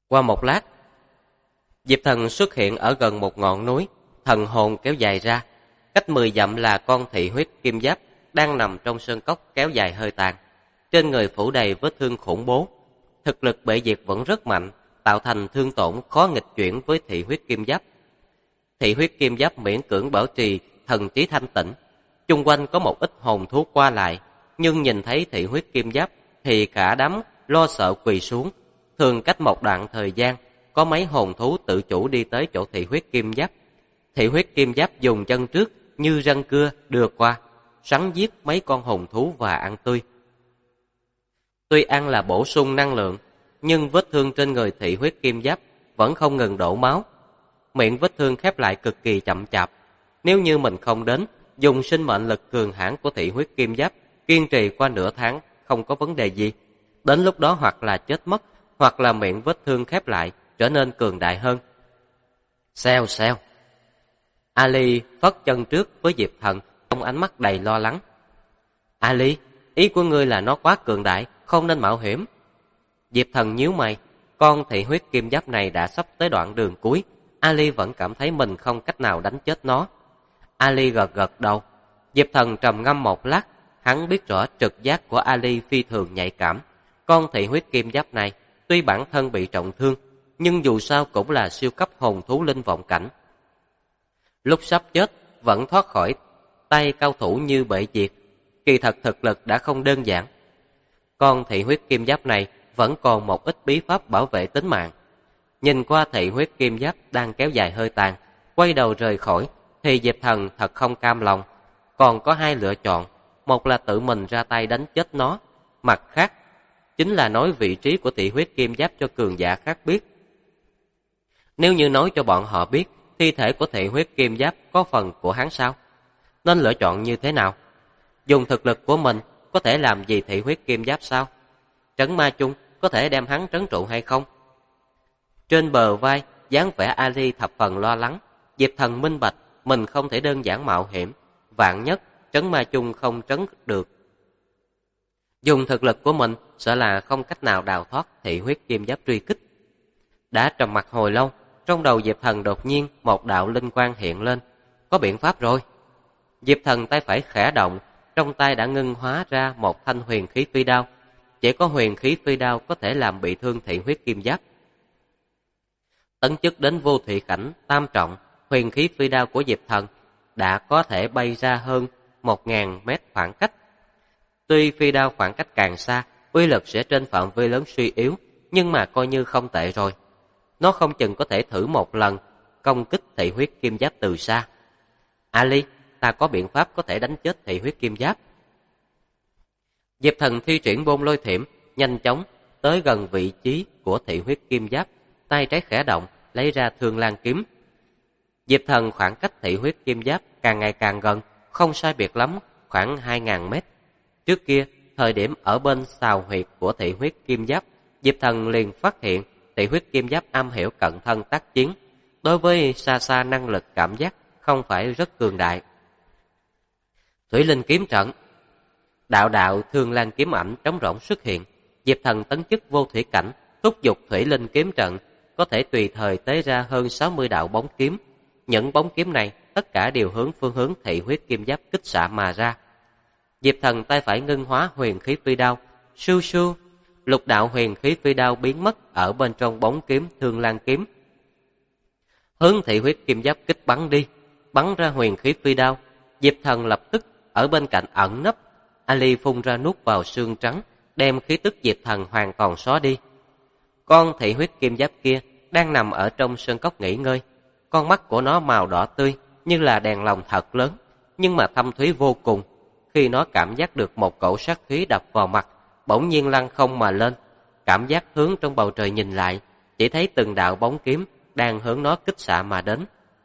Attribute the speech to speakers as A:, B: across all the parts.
A: Qua một lát, Diệp Thần xuất hiện ở gần một ngọn núi, thần hồn kéo dài ra. Cách 10 dặm là con thị huyết kim giáp đang nằm trong sơn cốc kéo dài hơi tàn. Trên người phủ đầy vết thương khủng bố. Thực lực bệ diệt vẫn rất mạnh, tạo thành thương tổn khó nghịch chuyển với thị huyết kim giáp. Thị huyết kim giáp miễn cưỡng bảo trì thần trí thanh tĩnh. Chung quanh có một ít hồn thú qua lại, nhưng nhìn thấy thị huyết kim giáp thì cả đám lo sợ quỳ xuống. Thường cách một đoạn thời gian, có mấy hồn thú tự chủ đi tới chỗ thị huyết kim giáp. Thị huyết kim giáp dùng chân trước như răng cưa đưa qua, sắn giết mấy con hồn thú và ăn tươi. Tuy ăn là bổ sung năng lượng, nhưng vết thương trên người thị huyết kim giáp vẫn không ngừng đổ máu. Miệng vết thương khép lại cực kỳ chậm chạp. Nếu như mình không đến, dùng sinh mệnh lực cường hãn của thị huyết kim giáp, kiên trì qua nửa tháng không có vấn đề gì. Đến lúc đó hoặc là chết mất, hoặc là miệng vết thương khép lại, trở nên cường đại hơn. Xèo xèo. Ali phất chân trước với Diệp Thần, trong ánh mắt đầy lo lắng. Ali, ý của ngươi là nó quá cường đại, không nên mạo hiểm. Diệp Thần nhíu mày, con thị huyết kim giáp này đã sắp tới đoạn đường cuối, Ali vẫn cảm thấy mình không cách nào đánh chết nó. Ali gật gật đầu. Diệp Thần trầm ngâm một lát, hắn biết rõ trực giác của Ali phi thường nhạy cảm. Con thị huyết kim giáp này tuy bản thân bị trọng thương, nhưng dù sao cũng là siêu cấp hồn thú linh vọng cảnh. Lúc sắp chết vẫn thoát khỏi tay cao thủ như bệ diệt, kỳ thật thực lực đã không đơn giản. Con thị huyết kim giáp này vẫn còn một ít bí pháp bảo vệ tính mạng. Nhìn qua thị huyết kim giáp đang kéo dài hơi tàn, quay đầu rời khỏi, thì Diệp Thần thật không cam lòng. Còn có hai lựa chọn, một là tự mình ra tay đánh chết nó, mặt khác chính là nói vị trí của thị huyết kim giáp cho cường giả khác biết. Nếu như nói cho bọn họ biết thi thể của thị huyết kim giáp có phần của hắn sao? Nên lựa chọn như thế nào? Dùng thực lực của mình có thể làm gì thị huyết kim giáp sao? Trấn ma chung có thể đem hắn trấn trụ hay không? Trên bờ vai, dáng vẻ Ali thập phần lo lắng. Diệp Thần minh bạch, mình không thể đơn giản mạo hiểm. Vạn nhất, trấn ma chung không trấn được. Dùng thực lực của mình, sợ là không cách nào đào thoát thị huyết kim giáp truy kích. Đã trầm mặc hồi lâu, trong đầu Diệp Thần đột nhiên một đạo linh quang hiện lên. Có biện pháp rồi. Diệp Thần tay phải khẽ động, trong tay đã ngưng hóa ra một thanh huyền khí phi đao. Chỉ có huyền khí phi đao có thể làm bị thương thị huyết kim giáp. Tấn chức đến vô thủy cảnh tam trọng, huyền khí phi đao của Diệp Thần đã có thể bay ra hơn 1000 mét khoảng cách. Tuy phi đao khoảng cách càng xa, uy lực sẽ trên phạm vi lớn suy yếu, nhưng mà coi như không tệ rồi. Nó không chừng có thể thử một lần công kích thị huyết kim giáp từ xa. Ali, ta có biện pháp có thể đánh chết thị huyết kim giáp. Diệp Thần thi triển bôn lôi thiểm, nhanh chóng tới gần vị trí của thị huyết kim giáp, tay trái khẽ động, lấy ra thương lan kiếm. Diệp Thần khoảng cách thị huyết kim giáp càng ngày càng gần, không sai biệt lắm, khoảng 2000 mét. Trước kia, thời điểm ở bên sào huyệt của thị huyết kim giáp, Diệp Thần liền phát hiện thị huyết kim giáp am hiểu cận thân tác chiến. Đối với xa xa năng lực cảm giác không phải rất cường đại. Thủy linh kiếm trận. Đạo đạo thương lan kiếm ảnh trống rỗng xuất hiện. Diệp Thần tấn chức vô thủy cảnh, thúc giục thủy linh kiếm trận, có thể tùy thời tế ra hơn 60 đạo bóng kiếm. Những bóng kiếm này tất cả đều hướng phương hướng thị huyết kim giáp kích xạ mà ra. Diệp Thần tay phải ngưng hóa huyền khí phi đao, sưu sưu, lục đạo huyền khí phi đao biến mất ở bên trong bóng kiếm thương lan kiếm. Hướng thị huyết kim giáp kích bắn đi, bắn ra huyền khí phi đao. Diệp Thần lập tức ở bên cạnh ẩn nấp. Ali phun ra nuốt vào xương trắng, đem khí tức Diệp Thần hoàn toàn xóa đi. Con thị huyết kim giáp kia đang nằm ở trong sơn cốc nghỉ ngơi. Con mắt của nó màu đỏ tươi như là đèn lồng thật lớn, nhưng mà thâm thúy vô cùng. Khi nó cảm giác được một cỗ sát khí đập vào mặt, bỗng nhiên lăn không mà lên. Cảm giác hướng trong bầu trời nhìn lại, chỉ thấy từng đạo bóng kiếm đang hướng nó kích xạ mà đến.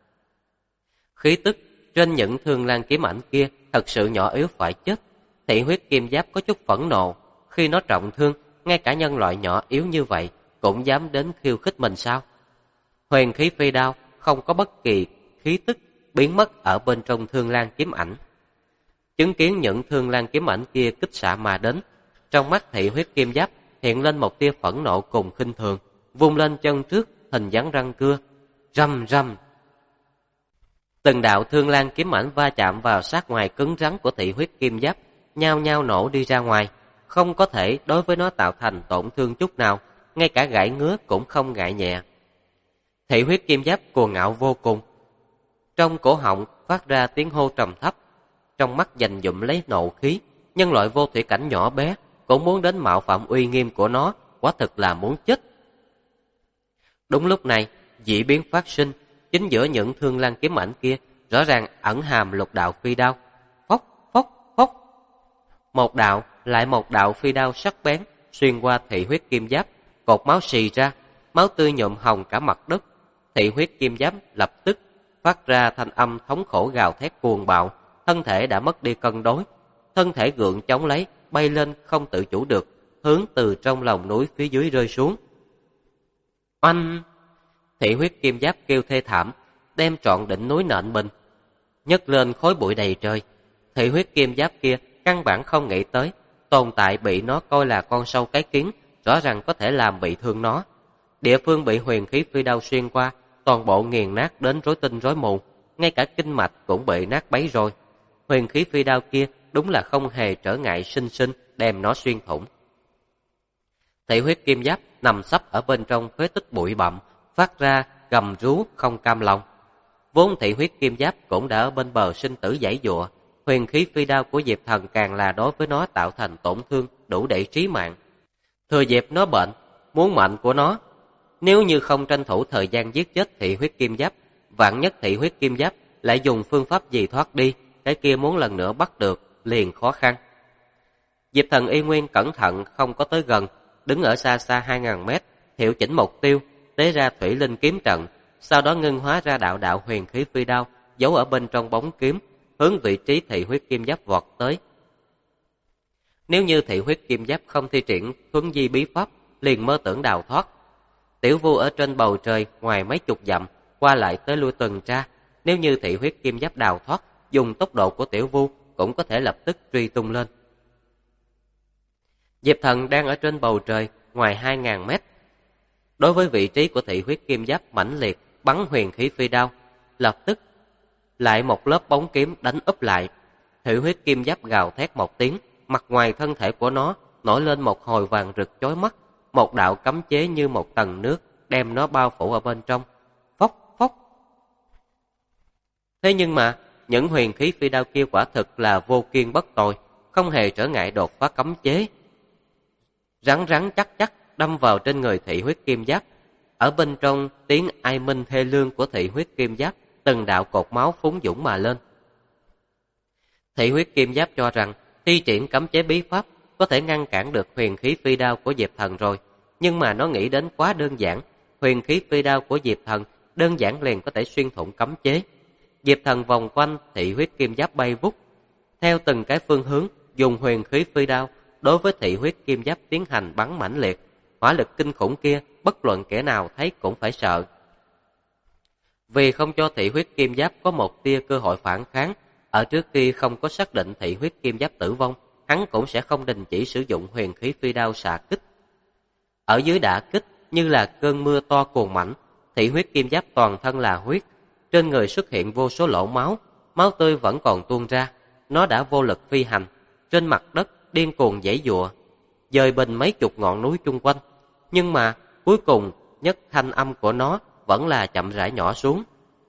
A: Khí tức trên những thương lan kiếm ảnh kia thật sự nhỏ yếu phải chết. Thị huyết kim giáp có chút phẫn nộ, khi nó trọng thương, ngay cả nhân loại nhỏ yếu như vậy cũng dám đến khiêu khích mình sao? Huyền khí phi đao không có bất kỳ khí tức, biến mất ở bên trong thương lan kiếm ảnh. Chứng kiến những thương lan kiếm ảnh kia kích xạ mà đến, trong mắt thị huyết kim giáp hiện lên một tia phẫn nộ cùng khinh thường. vung lên chân trước, hình dáng răng cưa. Rầm rầm. Từng đạo thương lang kiếm ảnh va chạm vào sát ngoài cứng rắn của thị huyết kim giáp, nhao nhao nổ đi ra ngoài, không có thể đối với nó tạo thành tổn thương chút nào, ngay cả gãi ngứa cũng không ngại nhẹ. Thị huyết kim giáp cuồng ngạo vô cùng, trong cổ họng phát ra tiếng hô trầm thấp, trong mắt dành dụm lấy nộ khí. Nhân loại vô thủy cảnh nhỏ bé cũng muốn đến mạo phạm uy nghiêm của nó, quả thực là muốn chết. Đúng lúc này, dị biến phát sinh, chính giữa những thương lang kiếm ảnh kia rõ ràng ẩn hàm lục đạo phi đao. Phốc phốc phốc, một đạo lại một đạo phi đao sắc bén xuyên qua thị huyết kim giáp, cột máu xì ra, máu tươi nhuộm hồng cả mặt đất. Thị huyết kim giáp lập tức phát ra thanh âm thống khổ gào thét cuồng bạo, thân thể đã mất đi cân đối, thân thể gượng chống lấy, bay lên không tự chủ được, hướng từ trong lòng núi phía dưới rơi xuống. Oanh! Thị huyết kim giáp kêu thê thảm, đem trọn đỉnh núi nện bình, nhấc lên khói bụi đầy trời. Thị huyết kim giáp kia căn bản không nghĩ tới, tồn tại bị nó coi là con sâu cái kiến, rõ ràng có thể làm bị thương nó. Địa phương bị huyền khí phi đao xuyên qua, toàn bộ nghiền nát đến rối tinh rối mù, ngay cả kinh mạch cũng bị nát bấy rồi. Huyền khí phi đao kia đúng là không hề trở ngại sinh sinh đem nó xuyên thủng. Thị huyết kim giáp nằm sấp ở bên trong phế tích bụi bặm, phát ra gầm rú không cam lòng. Vốn thị huyết kim giáp cũng đã ở bên bờ sinh tử giãy giụa, huyền khí phi đao của Diệp Thần càng là đối với nó tạo thành tổn thương đủ để chí mạng. Thừa dịp nó bệnh, muốn mệnh của nó, nếu như không tranh thủ thời gian giết chết thị huyết kim giáp, vạn nhất thị huyết kim giáp lại dùng phương pháp gì thoát đi, cái kia muốn lần nữa bắt được liền khó khăn. Diệp Thần y nguyên cẩn thận không có tới gần, đứng ở xa xa 2000 mét, hiệu chỉnh mục tiêu, tế ra thủy linh kiếm trận, sau đó ngưng hóa ra đạo đạo huyền khí phi đao giấu ở bên trong bóng kiếm, hướng vị trí thị huyết kim giáp vọt tới. Nếu như thị huyết kim giáp không thi triển thuấn di bí pháp, liền mơ tưởng đào thoát. Tiểu Vu ở trên bầu trời ngoài mấy chục dặm, qua lại tới lui tuần tra, nếu như thị huyết kim giáp đào thoát, dùng tốc độ của Tiểu Vu cũng có thể lập tức truy tung lên. Diệp Thần đang ở trên bầu trời ngoài 2000 mét. Đối với vị trí của thị huyết kim giáp mãnh liệt bắn huyền khí phi đao, lập tức lại một lớp bóng kiếm đánh úp lại. Thị huyết kim giáp gào thét một tiếng, mặt ngoài thân thể của nó nổi lên một hồi vàng rực chói mắt, một đạo cấm chế như một tầng nước đem nó bao phủ ở bên trong. Phốc phốc. Thế nhưng mà những huyền khí phi đao kia quả thực là vô kiên bất tồi, không hề trở ngại đột phá cấm chế. Rắn rắn chắc chắc đâm vào trên người thị huyết kim giáp. Ở bên trong tiếng ai minh thê lương của thị huyết kim giáp, từng đạo cột máu phúng dũng mà lên. Thị huyết kim giáp cho rằng thi triển cấm chế bí pháp có thể ngăn cản được huyền khí phi đao của Diệp Thần rồi, nhưng mà nó nghĩ đến quá đơn giản. Huyền khí phi đao của Diệp Thần đơn giản liền có thể xuyên thủng cấm chế. Diệp Thần vòng quanh thị huyết kim giáp bay vút, theo từng cái phương hướng dùng huyền khí phi đao đối với thị huyết kim giáp tiến hành bắn mãnh liệt. Hỏa lực kinh khủng kia bất luận kẻ nào thấy cũng phải sợ. Vì không cho thị huyết kim giáp có một tia cơ hội phản kháng, ở trước khi không có xác định thị huyết kim giáp tử vong, hắn cũng sẽ không đình chỉ sử dụng huyền khí phi đao xạ kích. Ở dưới đả kích như là cơn mưa to cuồn mãnh, thị huyết kim giáp toàn thân là huyết, trên người xuất hiện vô số lỗ máu, máu tươi vẫn còn tuôn ra. Nó đã vô lực phi hành, trên mặt đất điên cuồng giãy giụa, dời bình mấy chục ngọn núi chung quanh, nhưng mà cuối cùng nhất thanh âm của nó vẫn là chậm rãi nhỏ xuống,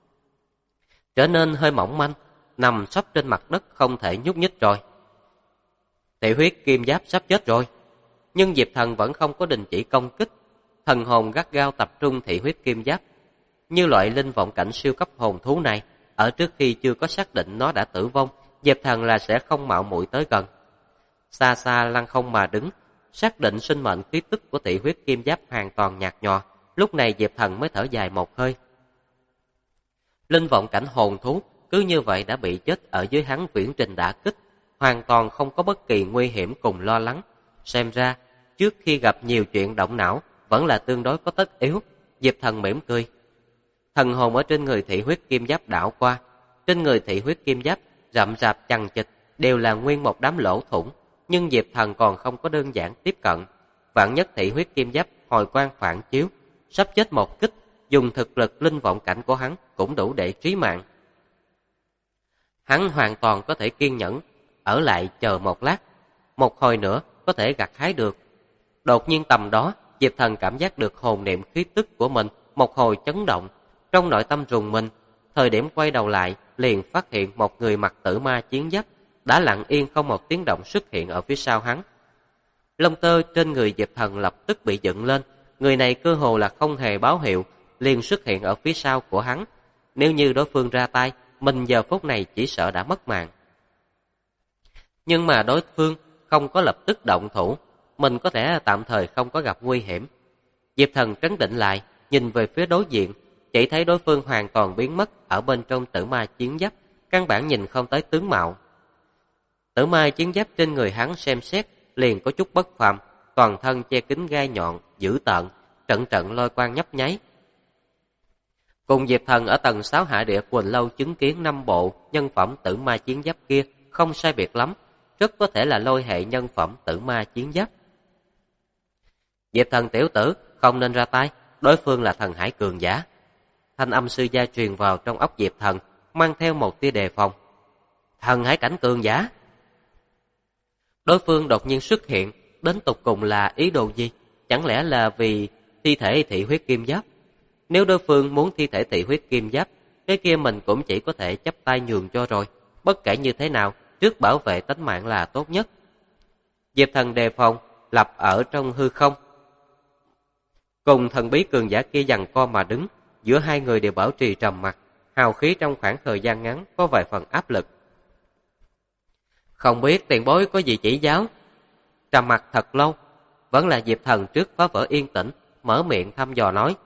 A: trở nên hơi mỏng manh, nằm sấp trên mặt đất không thể nhúc nhích rồi. Thị huyết kim giáp sắp chết rồi, nhưng Diệp Thần vẫn không có đình chỉ công kích. Thần hồn gắt gao tập trung thị huyết kim giáp. Như loại linh vọng cảnh siêu cấp hồn thú này, ở trước khi chưa có xác định nó đã tử vong, Diệp Thần là sẽ không mạo muội tới gần. Xa xa lăng không mà đứng, xác định sinh mệnh khí tức của thị huyết kim giáp hoàn toàn nhạt nhòa, lúc này Diệp Thần mới thở dài một hơi. Linh vọng cảnh hồn thú cứ như vậy đã bị chết ở dưới hắn viễn trình đả kích, hoàn toàn không có bất kỳ nguy hiểm cùng lo lắng. Xem ra, trước khi gặp nhiều chuyện động não, vẫn là tương đối có tất yếu. Diệp Thần mỉm cười. Thần hồn ở trên người thị huyết kim giáp đảo qua. Trên người thị huyết kim giáp rậm rạp chằng chịt đều là nguyên một đám lỗ thủng, nhưng Diệp Thần còn không có đơn giản tiếp cận. Vạn nhất thị huyết kim giáp hồi quang phản chiếu, sắp chết một kích, dùng thực lực linh vọng cảnh của hắn cũng đủ để trí mạng. Hắn hoàn toàn có thể kiên nhẫn, ở lại chờ một lát, một hồi nữa có thể gặt hái được. Đột nhiên tầm đó, Diệp Thần cảm giác được hồn niệm khí tức của mình một hồi chấn động, trong nội tâm rùng mình. Thời điểm quay đầu lại, liền phát hiện một người mặc tử ma chiến giáp đã lặng yên không một tiếng động xuất hiện ở phía sau hắn. Lông tơ trên người Diệp Thần lập tức bị dựng lên, người này cơ hồ là không hề báo hiệu, liền xuất hiện ở phía sau của hắn. Nếu như đối phương ra tay, mình giờ phút này chỉ sợ đã mất mạng. Nhưng mà đối phương không có lập tức động thủ, mình có thể tạm thời không có gặp nguy hiểm. Diệp Thần trấn định lại, nhìn về phía đối diện, chỉ thấy đối phương hoàn toàn biến mất ở bên trong tử ma chiến giáp, căn bản nhìn không tới tướng mạo. Tử ma chiến giáp trên người hắn xem xét liền có chút bất phàm, toàn thân che kín gai nhọn, dữ tợn, trận trận lôi quang nhấp nháy. Cùng Diệp Thần ở tầng 6 hạ địa Quỳnh Lâu chứng kiến 5 bộ nhân phẩm tử ma chiến giáp kia không sai biệt lắm, rất có thể là lôi hệ nhân phẩm tử ma chiến giáp. Diệp Thần tiểu tử, không nên ra tay, đối phương là thần hải cường giả. Thanh âm sư gia truyền vào trong óc Diệp Thần, mang theo một tia đề phòng. Thần hải cảnh cường giả? Đối phương đột nhiên xuất hiện, đến tục cùng là ý đồ gì? Chẳng lẽ là vì thi thể thị huyết kim giáp? Nếu đối phương muốn thi thể thị huyết kim giáp, cái kia mình cũng chỉ có thể chắp tay nhường cho rồi. Bất kể như thế nào, trước bảo vệ tính mạng là tốt nhất. Diệp Thần đề phòng, lập ở trong hư không. Cùng thần bí cường giả kia giằng co mà đứng, giữa hai người đều bảo trì trầm mặc, hào khí trong khoảng thời gian ngắn có vài phần áp lực. Không biết tiền bối có gì chỉ giáo? Trầm mặc thật lâu, vẫn là Diệp Thần trước phá vỡ yên tĩnh, mở miệng thăm dò nói.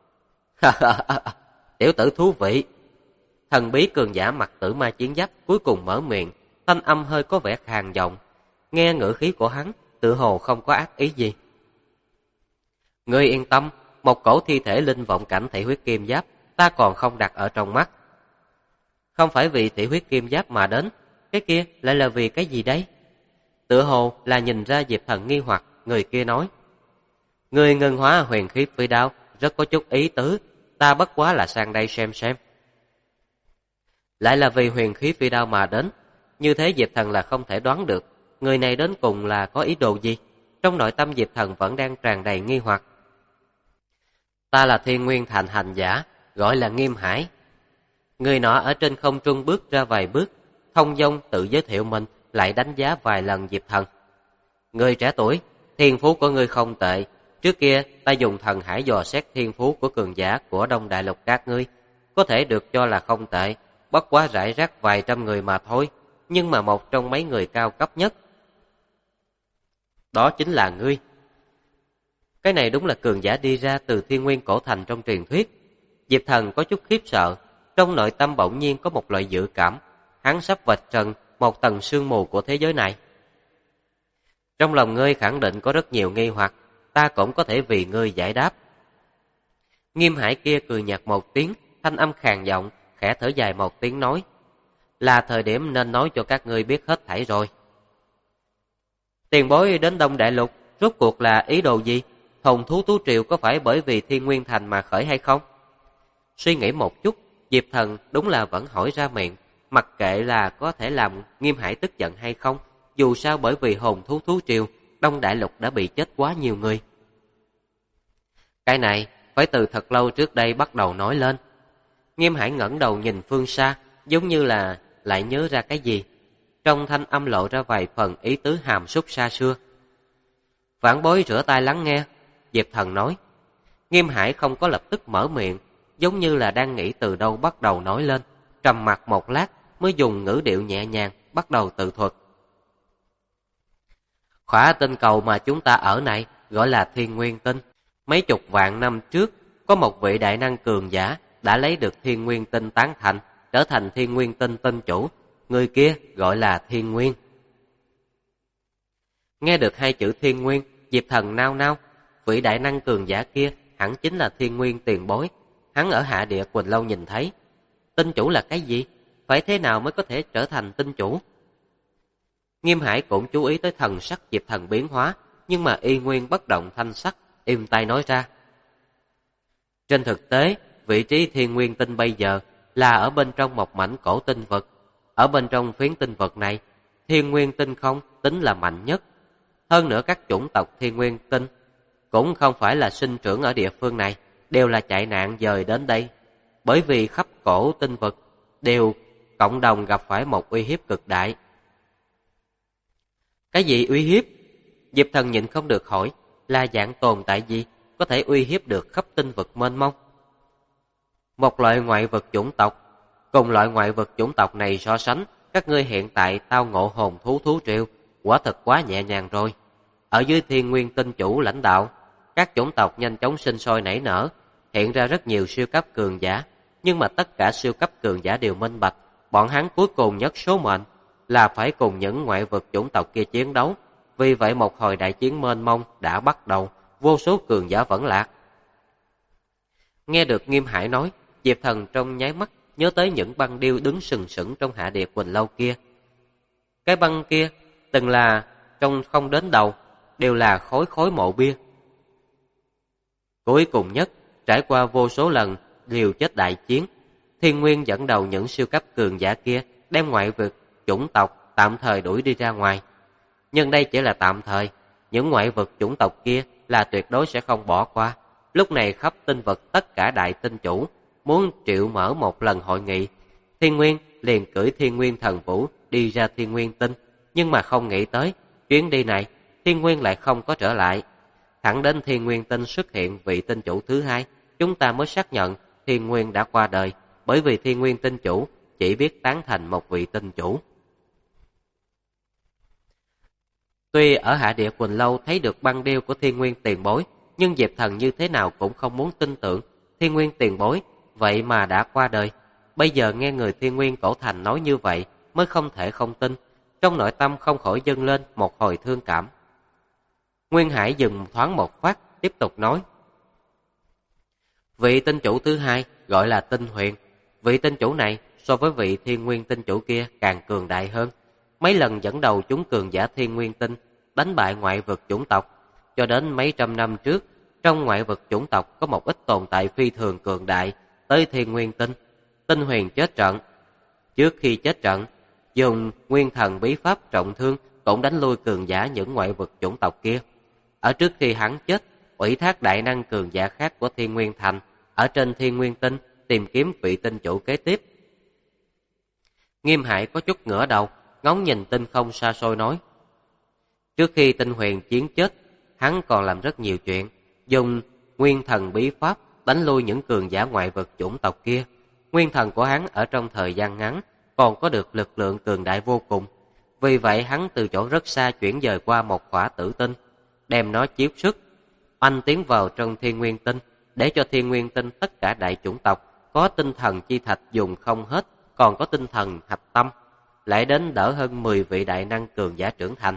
A: Tiểu tử thú vị. Thần bí cường giả mặc tử ma chiến giáp cuối cùng mở miệng, thanh âm hơi có vẻ khàn giọng. Nghe ngữ khí của hắn, tự hồ không có ác ý gì. Ngươi yên tâm, một cổ thi thể linh vọng cảnh thị huyết kim giáp, ta còn không đặt ở trong mắt. Không phải vì thị huyết kim giáp mà đến, cái kia lại là vì cái gì đấy? Tự hồ là nhìn ra Diệp Thần nghi hoặc, người kia nói. Ngươi ngân hóa huyền khí phi đao, rất có chút ý tứ, ta bất quá là sang đây xem. Lại là vì huyền khí phi đao mà đến, như thế Diệp Thần là không thể đoán được, người này đến cùng là có ý đồ gì? Trong nội tâm Diệp Thần vẫn đang tràn đầy nghi hoặc. Ta là Thiên Nguyên Thành hành giả, gọi là Nghiêm Hải. Người nọ ở trên không trung bước ra vài bước, thông dong tự giới thiệu mình, lại đánh giá vài lần Diệp Thần. Người trẻ tuổi, thiên phú của ngươi không tệ. Trước kia ta dùng thần hải dò xét thiên phú của cường giả của Đông Đại Lục các ngươi, có thể được cho là không tệ, bất quá rải rác vài trăm người mà thôi, nhưng mà một trong mấy người cao cấp nhất. Đó chính là ngươi. Cái này đúng là cường giả đi ra từ Thiên Nguyên Cổ Thành trong truyền thuyết. Diệp Thần có chút khiếp sợ, trong nội tâm bỗng nhiên có một loại dự cảm, hắn sắp vạch trần một tầng sương mù của thế giới này. Trong lòng ngươi khẳng định có rất nhiều nghi hoặc, ta cũng có thể vì ngươi giải đáp. Nghiêm Hải kia cười nhạt một tiếng, thanh âm khàn giọng, khẽ thở dài một tiếng nói. Là thời điểm nên nói cho các ngươi biết hết thảy rồi. Tiền bối đến Đông Đại Lục, rốt cuộc là ý đồ gì? Hồn thú Tú Triều có phải bởi vì Thiên Nguyên Thành mà khởi hay không? Suy nghĩ một chút, Diệp Thần đúng là vẫn hỏi ra miệng, mặc kệ là có thể làm Nghiêm Hải tức giận hay không, dù sao bởi vì hồn thú Tú Triều, Đông Đại Lục đã bị chết quá nhiều người. Cái này phải từ thật lâu trước đây bắt đầu nói lên. Nghiêm Hải ngẩng đầu nhìn phương xa, giống như là lại nhớ ra cái gì. Trong thanh âm lộ ra vài phần ý tứ hàm súc xa xưa. Vãn bối rửa tay lắng nghe, Diệp Thần nói. Nghiêm Hải không có lập tức mở miệng, giống như là đang nghĩ từ đâu bắt đầu nói lên, trầm mặc một lát mới dùng ngữ điệu nhẹ nhàng bắt đầu tự thuật. Khỏa tinh cầu mà chúng ta ở này gọi là Thiên Nguyên Tinh. Mấy chục vạn năm trước, có một vị đại năng cường giả đã lấy được Thiên Nguyên Tinh tán thành, trở thành Thiên Nguyên Tinh tinh chủ. Người kia gọi là Thiên Nguyên. Nghe được hai chữ Thiên Nguyên, Diệp Thần nao nao. Vị đại năng cường giả kia hẳn chính là Thiên Nguyên tiền bối. Hắn ở hạ địa Quỳnh Lâu nhìn thấy. Tinh chủ là cái gì? Phải thế nào mới có thể trở thành tinh chủ? Nghiêm Hải cũng chú ý tới thần sắc Diệp Thần biến hóa, nhưng mà y nguyên bất động thanh sắc, im tay nói ra. Trên thực tế, vị trí thiên nguyên tinh bây giờ là ở bên trong một mảnh cổ tinh vực. Ở bên trong phiến tinh vực này, thiên nguyên tinh không tính là mạnh nhất. Hơn nữa các chủng tộc thiên nguyên tinh cũng không phải là sinh trưởng ở địa phương này, đều là chạy nạn dời đến đây. Bởi vì khắp cổ tinh vực đều cộng đồng gặp phải một uy hiếp cực đại. Cái gì uy hiếp? Diệp Thần nhịn không được hỏi, là dạng tồn tại gì có thể uy hiếp được khắp tinh vực mênh mông? Một loại ngoại vực chủng tộc. Cùng loại ngoại vực chủng tộc này so sánh, các ngươi hiện tại tao ngộ hồn thú triều, quả thật quá nhẹ nhàng rồi. Ở dưới thiên nguyên tinh chủ lãnh đạo, các chủng tộc nhanh chóng sinh sôi nảy nở, hiện ra rất nhiều siêu cấp cường giả. Nhưng mà tất cả siêu cấp cường giả đều minh bạch, bọn hắn cuối cùng nhất số mệnh là phải cùng những ngoại vực chủng tộc kia chiến đấu. Vì vậy một hồi đại chiến mênh mông đã bắt đầu, vô số cường giả vẫn lạc. Nghe được Nghiêm Hải nói, Diệp Thần trong nháy mắt nhớ tới những băng điêu đứng sừng sững trong Hạ Địa Quỳnh Lâu kia. Cái băng kia từng là trong không đến đầu, đều là khối khối mộ bia. Cuối cùng nhất, trải qua vô số lần liều chết đại chiến, Thiên Nguyên dẫn đầu những siêu cấp cường giả kia đem ngoại vực chủng tộc tạm thời đuổi đi ra ngoài. Nhưng đây chỉ là tạm thời, những ngoại vực chủng tộc kia là tuyệt đối sẽ không bỏ qua. Lúc này khắp tinh vực tất cả đại tinh chủ muốn triệu mở một lần hội nghị. Thiên Nguyên liền cưỡi Thiên Nguyên thần vũ đi ra Thiên Nguyên tinh, nhưng mà không nghĩ tới chuyến đi này Thiên Nguyên lại không có trở lại. Thẳng đến Thiên Nguyên tinh xuất hiện vị tinh chủ thứ hai, chúng ta mới xác nhận Thiên Nguyên đã qua đời, bởi vì Thiên Nguyên tinh chủ chỉ biết tán thành một vị tinh chủ. Tuy ở Hạ Địa Quỳnh Lâu thấy được băng điêu của Thiên Nguyên tiền bối, nhưng Diệp Thần như thế nào cũng không muốn tin tưởng Thiên Nguyên tiền bối vậy mà đã qua đời. Bây giờ nghe người Thiên Nguyên cổ thành nói như vậy mới không thể không tin, trong nội tâm không khỏi dâng lên một hồi thương cảm. Nguyên Hải dừng thoáng một phát, tiếp tục nói: vị tinh chủ thứ hai gọi là Tinh Huyền. Vị tinh chủ này so với vị Thiên Nguyên tinh chủ kia càng cường đại hơn. Mấy lần dẫn đầu chúng cường giả Thiên Nguyên tinh đánh bại ngoại vực chủng tộc. Cho đến mấy trăm năm trước, trong ngoại vực chủng tộc có một ít tồn tại phi thường cường đại tới Thiên Nguyên tinh. Tinh Huyền chết trận. Trước khi chết trận, dùng nguyên thần bí pháp trọng thương cũng đánh lui cường giả những ngoại vực chủng tộc kia. Ở trước khi hắn chết, ủy thác đại năng cường giả khác của Thiên Nguyên thành ở trên Thiên Nguyên tinh tìm kiếm vị tinh chủ kế tiếp. Nghiêm Hải có chút ngửa đầu, ngóng nhìn tinh không xa xôi nói: trước khi Tinh Huyền chiến chết, hắn còn làm rất nhiều chuyện, dùng nguyên thần bí pháp đánh lui những cường giả ngoại vực chủng tộc kia. Nguyên thần của hắn ở trong thời gian ngắn còn có được lực lượng cường đại vô cùng. Vì vậy hắn từ chỗ rất xa chuyển dời qua một khỏa tử tinh, đem nó chiếu sức, oanh tiến vào trong Thiên Nguyên tinh, để cho Thiên Nguyên tinh tất cả đại chủng tộc có tinh thần chi thạch dùng không hết, còn có tinh thần hạch tâm, lại đến đỡ hơn 10 vị đại năng cường giả trưởng thành.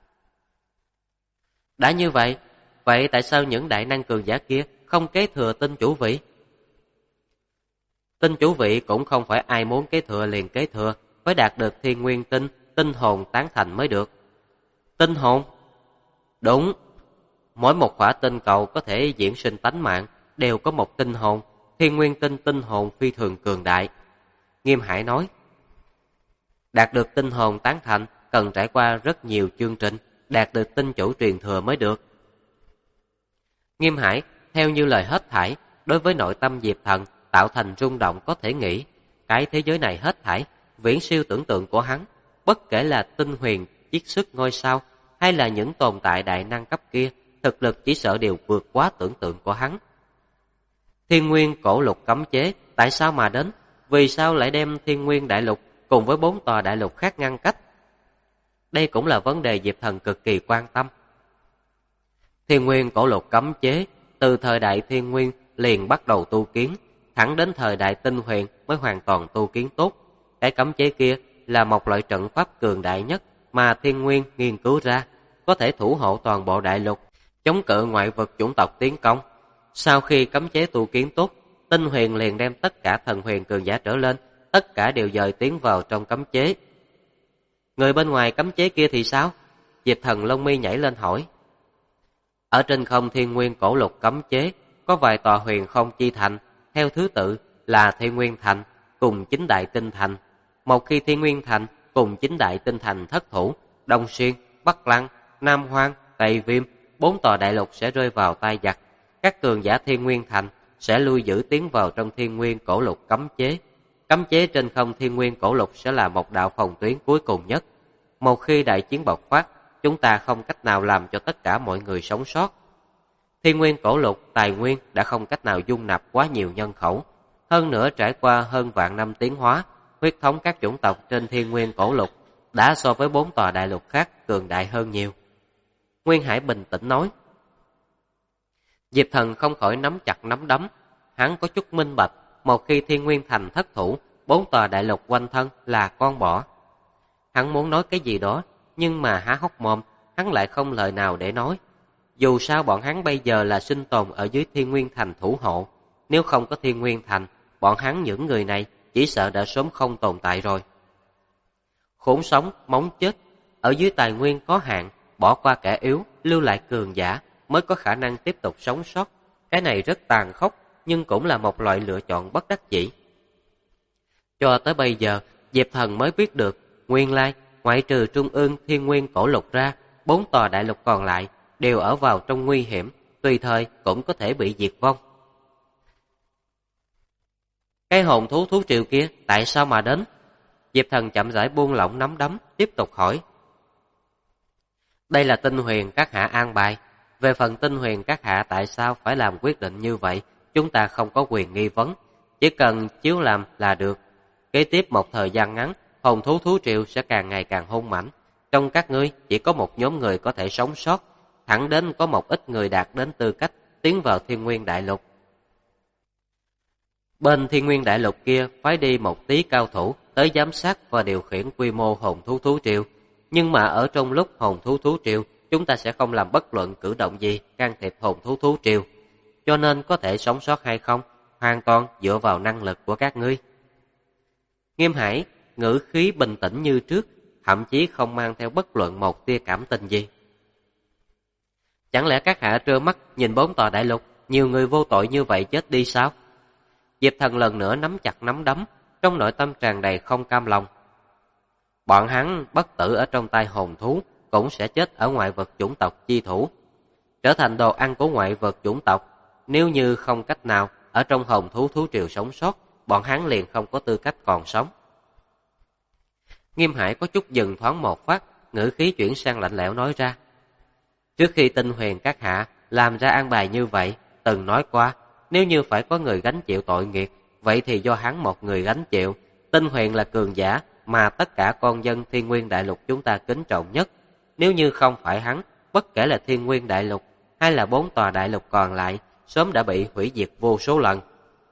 A: Đã như vậy, vậy tại sao những đại năng cường giả kia không kế thừa tinh chủ vị? Tinh chủ vị cũng không phải ai muốn kế thừa liền kế thừa, phải đạt được Thiên Nguyên tinh, tinh hồn tán thành mới được. Tinh hồn? Đúng, mỗi một khỏa tinh cầu có thể diễn sinh tánh mạng đều có một tinh hồn. Thiên Nguyên tinh tinh hồn phi thường cường đại. Nghiêm Hải nói: đạt được tinh hồn tán thành cần trải qua rất nhiều chương trình, đạt được tinh chủ truyền thừa mới được. Nghiêm Hải theo như lời hết thảy, đối với nội tâm Diệp Thần tạo thành rung động có thể nghĩ. Cái thế giới này hết thảy viễn siêu tưởng tượng của hắn, bất kể là Tinh Huyền chiết xuất ngôi sao hay là những tồn tại đại năng cấp kia, thực lực chỉ sợ đều vượt quá tưởng tượng của hắn. Thiên Nguyên cổ lục cấm chế tại sao mà đến? Vì sao lại đem Thiên Nguyên đại lục cùng với 4 tòa đại lục khác ngăn cách? Đây cũng là vấn đề Diệp Thần cực kỳ quan tâm. Thiên Nguyên cổ lục cấm chế từ thời đại Thiên Nguyên liền bắt đầu tu kiến, thẳng đến thời đại Tinh Huyền mới hoàn toàn tu kiến tốt. Cái cấm chế kia là một loại trận pháp cường đại nhất mà Thiên Nguyên nghiên cứu ra, có thể thủ hộ toàn bộ đại lục, chống cự ngoại vực chủng tộc tiến công. Sau khi cấm chế tu kiến tốt, Tinh Huyền liền đem tất cả thần huyền cường giả trở lên, tất cả đều dời tiến vào trong cấm chế. Người bên ngoài cấm chế kia thì sao? Diệp Thần lông mi nhảy lên hỏi. Ở trên không Thiên Nguyên cổ lục cấm chế có vài tòa huyền không chi thành, theo thứ tự là Thiên Nguyên Thành cùng Chính Đại Tinh Thành. Một khi Thiên Nguyên Thành cùng Chính Đại Tinh Thành thất thủ, Đông Xuyên, Bắc Lăng, Nam Hoang, Tây Viêm, 4 tòa đại lục sẽ rơi vào tay giặc. Các cường giả Thiên Nguyên Thành sẽ lui giữ tiến vào trong Thiên Nguyên Cổ Lục cấm chế. Cấm chế trên không Thiên Nguyên Cổ Lục sẽ là một đạo phòng tuyến cuối cùng nhất. Một khi đại chiến bộc phát, chúng ta không cách nào làm cho tất cả mọi người sống sót. Thiên Nguyên Cổ Lục tài nguyên đã không cách nào dung nạp quá nhiều nhân khẩu. Hơn nữa trải qua hơn vạn năm tiến hóa, huyết thống các chủng tộc trên Thiên Nguyên Cổ Lục đã so với 4 tòa đại lục khác cường đại hơn nhiều. Nguyên Hải bình tĩnh nói. Diệp Thần không khỏi nắm chặt nắm đấm. Hắn có chút minh bạch, một khi Thiên Nguyên Thành thất thủ, 4 tòa đại lục quanh thân là con bọ. Hắn muốn nói cái gì đó, nhưng mà há hốc mồm, hắn lại không lời nào để nói. Dù sao bọn hắn bây giờ là sinh tồn ở dưới Thiên Nguyên Thành thủ hộ. Nếu không có Thiên Nguyên Thành, bọn hắn những người này chỉ sợ đã sớm không tồn tại rồi. Khốn sống, móng chết. Ở dưới tài nguyên có hạn, bỏ qua kẻ yếu, lưu lại cường giả mới có khả năng tiếp tục sống sót. Cái này rất tàn khốc, nhưng cũng là một loại lựa chọn bất đắc dĩ. Cho tới bây giờ, Diệp Thần mới biết được, nguyên lai, ngoại trừ Trung ương Thiên Nguyên Cổ Lục ra, 4 tòa đại lục còn lại đều ở vào trong nguy hiểm, tùy thời cũng có thể bị diệt vong. Cái hồn thú triều kia tại sao mà đến? Diệp Thần chậm rãi buông lỏng nắm đấm, tiếp tục hỏi. Đây là Tinh Huyền các hạ an bài. Về phần Tinh Huyền các hạ tại sao phải làm quyết định như vậy, chúng ta không có quyền nghi vấn, chỉ cần chiếu làm là được. Kế tiếp một thời gian ngắn, hồn thú triều sẽ càng ngày càng hung mãnh. Trong các ngươi chỉ có một nhóm người có thể sống sót, thẳng đến có một ít người đạt đến tư cách tiến vào Thiên Nguyên Đại Lục. Bên Thiên Nguyên Đại Lục kia phái đi một tí cao thủ tới giám sát và điều khiển quy mô hồn thú triều. Nhưng mà ở trong lúc hồn thú triều, chúng ta sẽ không làm bất luận cử động gì can thiệp hồn thú triều. Cho nên có thể sống sót hay không, hoàn toàn dựa vào năng lực của các ngươi. Nghiêm Hải, ngữ khí bình tĩnh như trước, thậm chí không mang theo bất luận một tia cảm tình gì. Chẳng lẽ các hạ trơ mắt nhìn 4 tòa đại lục, nhiều người vô tội như vậy chết đi sao? Diệp Thần lần nữa nắm chặt nắm đấm, trong nội tâm tràn đầy không cam lòng. Bọn hắn bất tử ở trong tay hồn thú, cũng sẽ chết ở ngoại vực chủng tộc chi thủ, trở thành đồ ăn của ngoại vực chủng tộc. Nếu như không cách nào ở trong hồn thú triều sống sót, bọn hắn liền không có tư cách còn sống. Nghiêm Hải có chút dừng thoáng một phát, ngữ khí chuyển sang lạnh lẽo nói ra. Trước khi Tinh Huyền các hạ làm ra an bài như vậy, từng nói qua, nếu như phải có người gánh chịu tội nghiệp, vậy thì do hắn một người gánh chịu. Tinh Huyền là cường giả mà tất cả con dân Thiên Nguyên Đại Lục chúng ta kính trọng nhất. Nếu như không phải hắn, bất kể là Thiên Nguyên Đại Lục hay là 4 tòa đại lục còn lại, sớm đã bị hủy diệt vô số lần.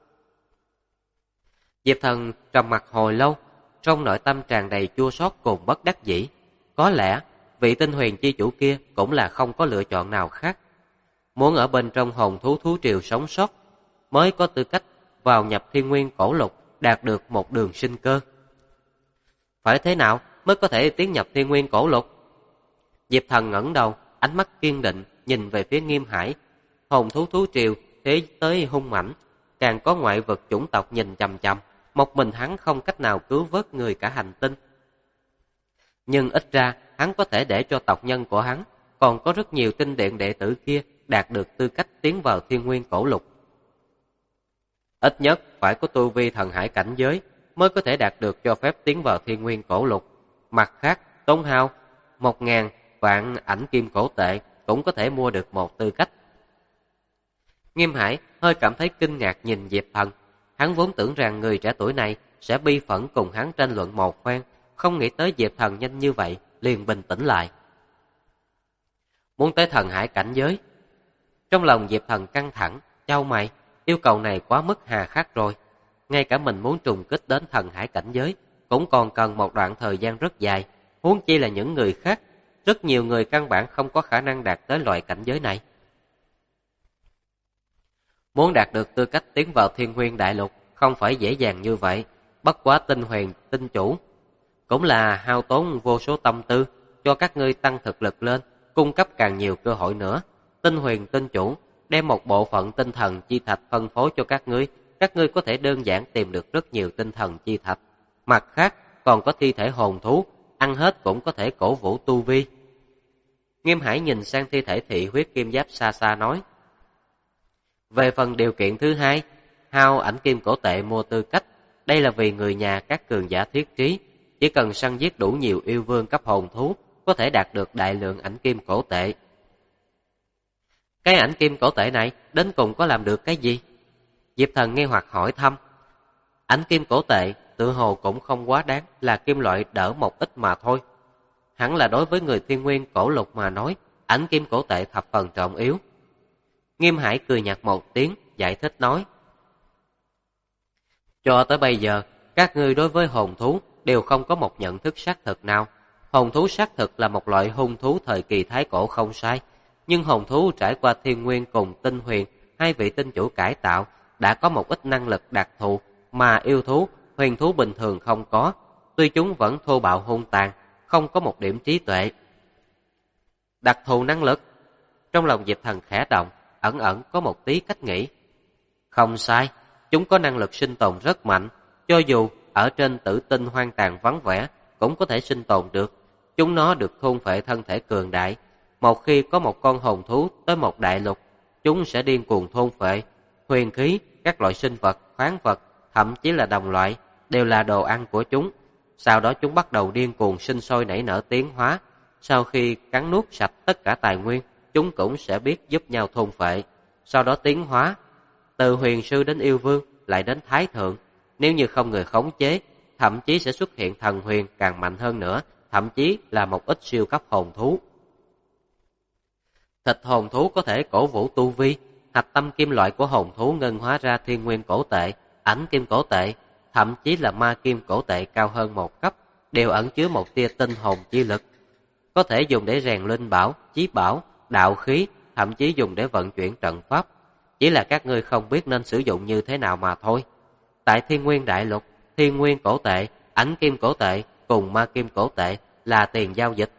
A: Diệp Thần trầm mặc hồi lâu, trong nội tâm tràn đầy chua xót cùng bất đắc dĩ. Có lẽ vị Tinh Huyền chi chủ kia cũng là không có lựa chọn nào khác. Muốn ở bên trong hồn thú triều sống sót, mới có tư cách vào nhập Thiên Nguyên Cổ Lục, đạt được một đường sinh cơ. Phải thế nào mới có thể tiến nhập Thiên Nguyên Cổ Lục? Diệp Thần ngẩng đầu, ánh mắt kiên định nhìn về phía Nghiêm Hải. Hồn thú triều thế tới hung mãnh, càng có ngoại vực chủng tộc nhìn chằm chằm, một mình hắn không cách nào cứu vớt người cả hành tinh. Nhưng ít ra hắn có thể để cho tộc nhân của hắn, còn có rất nhiều tinh điện đệ tử kia đạt được tư cách tiến vào Thiên Nguyên Cổ Lục. Ít nhất phải có tu vi thần hải cảnh giới mới có thể đạt được cho phép tiến vào Thiên Nguyên Cổ Lục. Mặt khác, tốn hao 1000 vạn ảnh kim cổ tệ cũng có thể mua được một tư cách. Nghiêm Hải hơi cảm thấy kinh ngạc nhìn Diệp Thần. Hắn vốn tưởng rằng người trẻ tuổi này sẽ bi phẫn cùng hắn tranh luận một phen, không nghĩ tới Diệp Thần nhanh như vậy, liền bình tĩnh lại. Muốn tới thần hải cảnh giới. Trong lòng Diệp Thần căng thẳng, chau mày, yêu cầu này quá mức hà khắc rồi. Ngay cả mình muốn trùng kích đến thần hải cảnh giới cũng còn cần một đoạn thời gian rất dài, huống chi là những người khác. Rất nhiều người căn bản không có khả năng đạt tới loại cảnh giới này. Muốn đạt được tư cách tiến vào Thiên Nguyên Đại Lục không phải dễ dàng như vậy. Bất quá Tinh Huyền tinh chủ cũng là hao tốn vô số tâm tư cho các ngươi tăng thực lực lên, cung cấp càng nhiều cơ hội nữa. Tinh Huyền tinh chủ đem một bộ phận tinh thần chi thạch phân phối cho các ngươi có thể đơn giản tìm được rất nhiều tinh thần chi thạch. Mặt khác, còn có thi thể hồn thú, ăn hết cũng có thể cổ vũ tu vi. Nghiêm Hải nhìn sang thi thể thị huyết kim giáp xa xa nói. Về phần điều kiện thứ hai, hao ảnh kim cổ tệ mua tư cách, đây là vì người nhà các cường giả thiết trí, chỉ cần săn giết đủ nhiều yêu vương cấp hồn thú, có thể đạt được đại lượng ảnh kim cổ tệ. Cái ảnh kim cổ tệ này đến cùng có làm được cái gì? Diệp Thần nghi hoặc hỏi thăm. Ảnh kim cổ tệ tự hồ cũng không quá đáng, là kim loại đỡ một ít mà thôi. Hẳn là đối với người thiên nguyên cổ lục mà nói, ảnh kim cổ tệ thập phần trọng yếu. Nghiêm Hải cười nhạt một tiếng, giải thích nói. Cho tới bây giờ, các ngươi đối với hồn thú đều không có một nhận thức xác thực nào. Hồn thú xác thực là một loại hung thú thời kỳ thái cổ không sai, nhưng hồn thú trải qua thiên nguyên cùng tinh huyền, hai vị tinh chủ cải tạo, đã có một ít năng lực đặc thù mà yêu thú, huyền thú bình thường không có, tuy chúng vẫn thô bạo hung tàn, không có một điểm trí tuệ. Đặc thù năng lực? Trong lòng Diệp Thần khẽ động, ẩn ẩn có một tí cách nghĩ. Không sai, chúng có năng lực sinh tồn rất mạnh, cho dù ở trên tử tinh hoang tàn vắng vẻ cũng có thể sinh tồn được. Chúng nó được thôn phệ thân thể cường đại. Một khi có một con hồn thú tới một đại lục, chúng sẽ điên cuồng thôn phệ. Huyền khí, các loại sinh vật, khoáng vật, thậm chí là đồng loại, đều là đồ ăn của chúng. Sau đó chúng bắt đầu điên cuồng sinh sôi nảy nở tiến hóa. Sau khi cắn nuốt sạch tất cả tài nguyên, chúng cũng sẽ biết giúp nhau thôn phệ. Sau đó tiến hóa, từ huyền sư đến yêu vương, lại đến thái thượng. Nếu như không người khống chế, thậm chí sẽ xuất hiện thần huyền càng mạnh hơn nữa, thậm chí là một ít siêu cấp hồn thú. Thịt hồn thú có thể cổ vũ tu vi, hạch tâm kim loại của hồn thú ngân hóa ra thiên nguyên cổ tệ, ảnh kim cổ tệ, thậm chí là ma kim cổ tệ cao hơn một cấp, đều ẩn chứa một tia tinh hồn chi lực. Có thể dùng để rèn linh bảo, chí bảo, đạo khí, thậm chí dùng để vận chuyển trận pháp. Chỉ là các ngươi không biết nên sử dụng như thế nào mà thôi. Tại thiên nguyên đại lục, thiên nguyên cổ tệ, ảnh kim cổ tệ cùng ma kim cổ tệ là tiền giao dịch.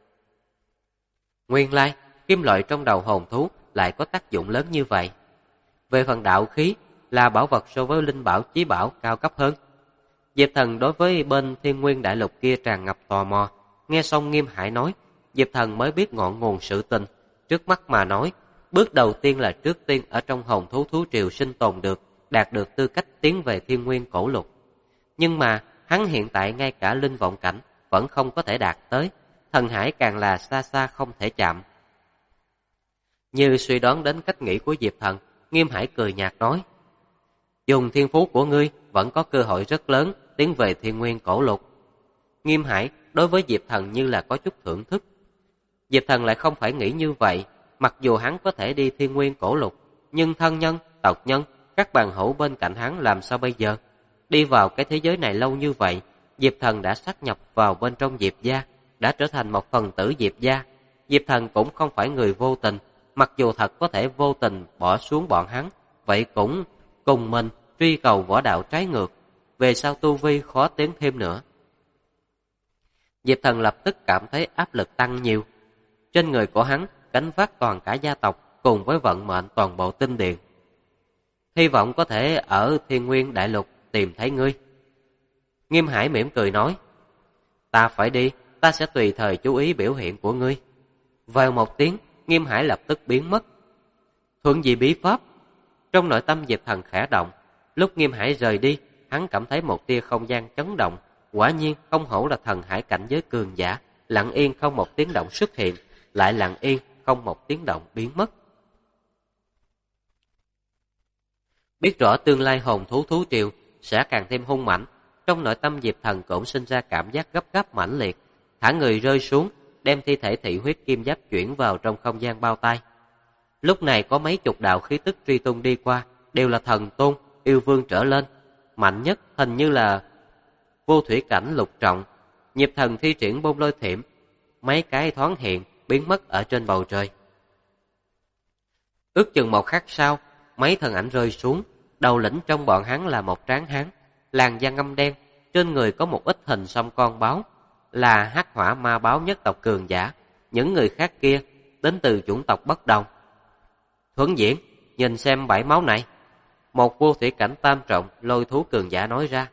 A: Nguyên lai, kim loại trong đầu hồn thú lại có tác dụng lớn như vậy. Về phần đạo khí, là bảo vật so với linh bảo chí bảo cao cấp hơn. Diệp Thần đối với bên thiên nguyên đại lục kia tràn ngập tò mò. Nghe xong Nghiêm Hải nói, Diệp Thần mới biết ngọn nguồn sự tình. Trước mắt mà nói, bước đầu tiên là trước tiên ở trong hồn thú thú triều sinh tồn được, đạt được tư cách tiến về thiên nguyên cổ lục. Nhưng mà hắn hiện tại ngay cả linh vọng cảnh vẫn không có thể đạt tới, thần hải càng là xa xa không thể chạm. Như suy đoán đến cách nghĩ của Diệp Thần, Nghiêm Hải cười nhạt nói, dùng thiên phú của ngươi vẫn có cơ hội rất lớn tiến về thiên nguyên cổ lục. Nghiêm Hải đối với Diệp Thần như là có chút thưởng thức. Diệp Thần lại không phải nghĩ như vậy, mặc dù hắn có thể đi thiên nguyên cổ lục, nhưng thân nhân, tộc nhân, các bằng hữu bên cạnh hắn làm sao bây giờ? Đi vào cái thế giới này lâu như vậy, Diệp Thần đã sát nhập vào bên trong Diệp gia, đã trở thành một phần tử Diệp gia. Diệp Thần cũng không phải người vô tình, mặc dù thật có thể vô tình bỏ xuống bọn hắn, vậy cũng cùng mình truy cầu võ đạo trái ngược, về sau tu vi khó tiến thêm nữa. Diệp Thần lập tức cảm thấy áp lực tăng nhiều. Trên người của hắn gánh vác toàn cả gia tộc cùng với vận mệnh toàn bộ tinh điện. Hy vọng có thể ở thiên nguyên đại lục tìm thấy ngươi. Nghiêm Hải mỉm cười nói, ta phải đi, ta sẽ tùy thời chú ý biểu hiện của ngươi. Vào một tiếng, Nghiêm Hải lập tức biến mất. Thuận dị bí pháp. Trong nội tâm Diệp Thần khẽ động, lúc Nghiêm Hải rời đi, hắn cảm thấy một tia không gian chấn động. Quả nhiên không hổ là thần hải cảnh giới cường giả, lặng yên không một tiếng động xuất hiện, lại lặng yên không một tiếng động biến mất. Biết rõ tương lai hồn thú thú triều sẽ càng thêm hung mãnh, trong nội tâm Diệp Thần cũng sinh ra cảm giác gấp gáp mãnh liệt, thả người rơi xuống, đem thi thể thị huyết kim giáp chuyển vào trong không gian bao tay. Lúc này có mấy chục đạo khí tức truy tung đi qua, đều là thần tôn, yêu vương trở lên, mạnh nhất hình như là vô thủy cảnh lục trọng. Diệp Thần thi triển bôn lôi thiểm, mấy cái thoáng hiện biến mất ở trên bầu trời. Ước chừng một khắc sau, mấy thân ảnh rơi xuống, đầu lĩnh trong bọn hắn là một tráng hán, làn da ngăm đen, trên người có một ít hình xăm con báo, là hắc hỏa ma báo nhất tộc cường giả. Những người khác kia đến từ chủng tộc bất đồng. Thuấn Diễn, nhìn xem bãi máu này. Một vô thủy cảnh tam trọng lôi thú cường giả nói ra.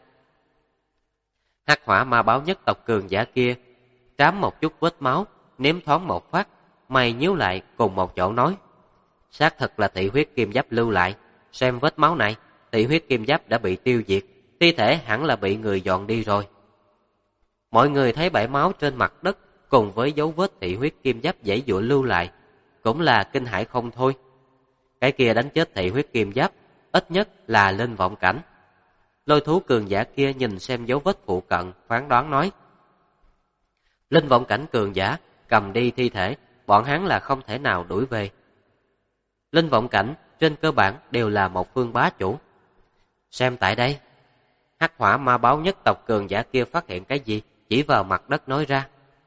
A: Hắc hỏa ma báo nhất tộc cường giả kia trám một chút vết máu, nếm thoáng một phát, mày nhíu lại cùng một chỗ nói. Xác thực là thị huyết kim giáp lưu lại, xem vết máu này, thị huyết kim giáp đã bị tiêu diệt, thi thể hẳn là bị người dọn đi rồi. Mọi người thấy bãi máu trên mặt đất cùng với dấu vết thị huyết kim giáp giãy giụa lưu lại, cũng là kinh hãi không thôi. Cái kia đánh chết thị huyết kim giáp, ít nhất là linh vọng cảnh. Lôi thú cường giả kia nhìn xem dấu vết phụ cận, phán đoán nói. Linh vọng cảnh cường giả cầm đi thi thể, bọn hắn là không thể nào đuổi về. Linh vọng cảnh trên cơ bản đều là một phương bá chủ. Xem tại đây, hắc hỏa ma báo nhất tộc cường giả kia phát hiện cái gì, chỉ vào mặt đất nói ra.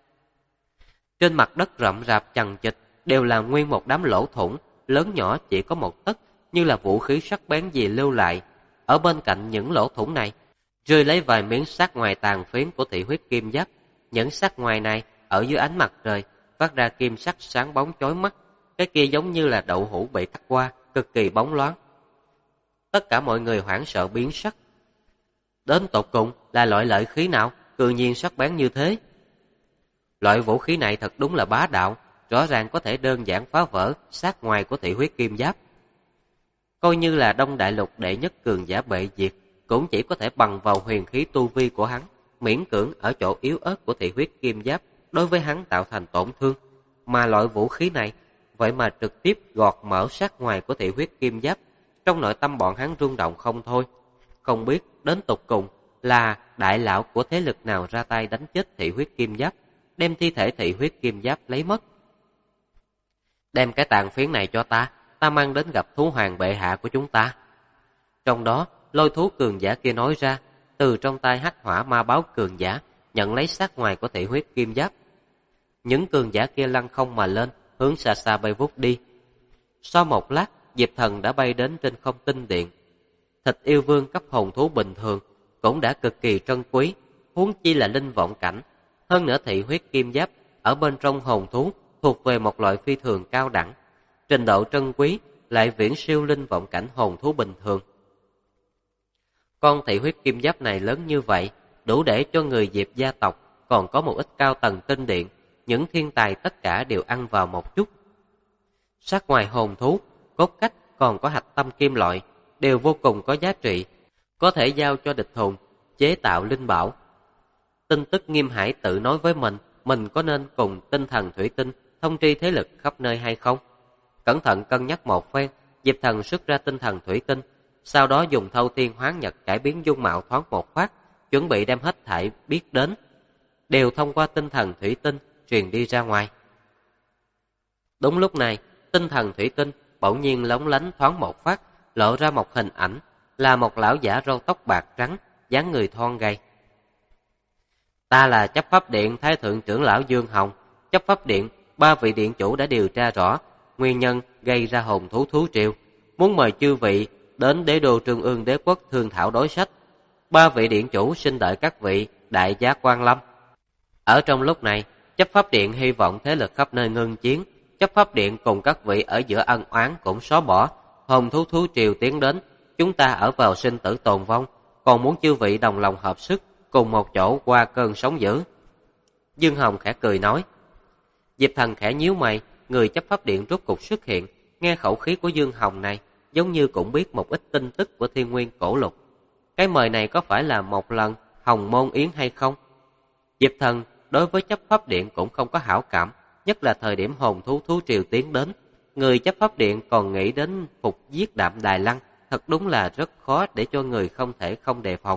A: Trên mặt đất rậm rạp chằng chịt đều là nguyên một đám lỗ thủng, lớn nhỏ chỉ có một tấc, như là vũ khí sắc bén gì lưu lại. Ở bên cạnh những lỗ thủng này, rơi lấy vài miếng sắt ngoài tàn phiến của thị huyết kim giáp. Những sắt ngoài này ở dưới ánh mặt trời phát ra kim sắc sáng bóng chói mắt, cái kia giống như là đậu hũ bị cắt qua, cực kỳ bóng loáng. Tất cả mọi người hoảng sợ biến sắc. Đến tột cùng là loại lợi khí nào cư nhiên sắc bén như thế? Loại vũ khí này thật đúng là bá đạo, rõ ràng có thể đơn giản phá vỡ sát ngoài của thị huyết kim giáp. Coi như là Đông Đại Lục đệ nhất cường giả bệ diệt, cũng chỉ có thể bằng vào huyền khí tu vi của hắn, miễn cưỡng ở chỗ yếu ớt của thị huyết kim giáp đối với hắn tạo thành tổn thương. Mà loại vũ khí này vậy mà trực tiếp gọt mở sát ngoài của thị huyết kim giáp. Trong nội tâm bọn hắn rung động không thôi. Không biết đến tột cùng là đại lão của thế lực nào ra tay đánh chết thị huyết kim giáp, đem thi thể thị huyết kim giáp lấy mất. Đem cái tàn phiến này cho ta mang đến gặp thú hoàng bệ hạ của chúng ta. Trong đó, lôi thú cường giả kia nói ra, từ trong tay hắc hỏa ma báo cường giả, nhận lấy sát ngoài của thị huyết kim giáp. Những cường giả kia lăn không mà lên, hướng xa xa bay vút đi. Sau một lát, Diệp Thần đã bay đến trên không tinh điện. Thịt yêu vương cấp hồn thú bình thường cũng đã cực kỳ trân quý, huống chi là linh vọng cảnh. Hơn nữa thị huyết kim giáp ở bên trong hồn thú thuộc về một loại phi thường cao đẳng, trình độ trân quý lại viễn siêu linh vọng cảnh hồn thú bình thường. Con thị huyết kim giáp này lớn như vậy, đủ để cho người Diệp gia tộc còn có một ít cao tầng tinh điện, những thiên tài tất cả đều ăn vào một chút. Sát ngoài hồn thú, cốt cách còn có hạch tâm kim loại, đều vô cùng có giá trị, có thể giao cho địch hồn chế tạo linh bảo. Tin tức Nghiêm Hải tự nói với mình có nên cùng tinh thần thủy tinh thông tri thế lực khắp nơi hay không? Cẩn thận cân nhắc một phen, Diệp Thần xuất ra tinh thần thủy tinh, sau đó dùng thâu thiên hoán nhật cải biến dung mạo thoáng một phát, chuẩn bị đem hết thảy biết đến, đều thông qua tinh thần thủy tinh truyền đi ra ngoài. Đúng lúc này, tinh thần thủy tinh bỗng nhiên lóng lánh thoáng một phát, lộ ra một hình ảnh, là một lão giả râu tóc bạc trắng, dáng người thon gầy. Ta là chấp pháp điện Thái thượng trưởng lão Dương Hồng. Chấp pháp điện, 3 vị điện chủ đã điều tra rõ nguyên nhân gây ra hồn thú thú triều, muốn mời chư vị đến đế đô Trung ương đế quốc thương thảo đối sách. 3 vị điện chủ xin đợi các vị đại giá quan lâm. Ở trong lúc này, chấp pháp điện hy vọng thế lực khắp nơi ngưng chiến. Chấp pháp điện cùng các vị ở giữa ân oán cũng xóa bỏ. Hồn thú thú triều tiến đến, chúng ta ở vào sinh tử tồn vong, còn muốn chư vị đồng lòng hợp sức, cùng một chỗ qua cơn sóng dữ. Dương Hồng khẽ cười nói. Diệp Thần khẽ nhíu mày, người chấp pháp điện rốt cục xuất hiện, nghe khẩu khí của Dương Hồng này, giống như cũng biết một ít tin tức của Thiên Nguyên Cổ Lục. Cái mời này có phải là một lần hồng môn yến hay không? Diệp Thần đối với chấp pháp điện cũng không có hảo cảm, nhất là thời điểm hồn thú thú triều tiến đến, người chấp pháp điện còn nghĩ đến phục giết Đạm Đài Lăng, thật đúng là rất khó để cho người không thể không đề phòng.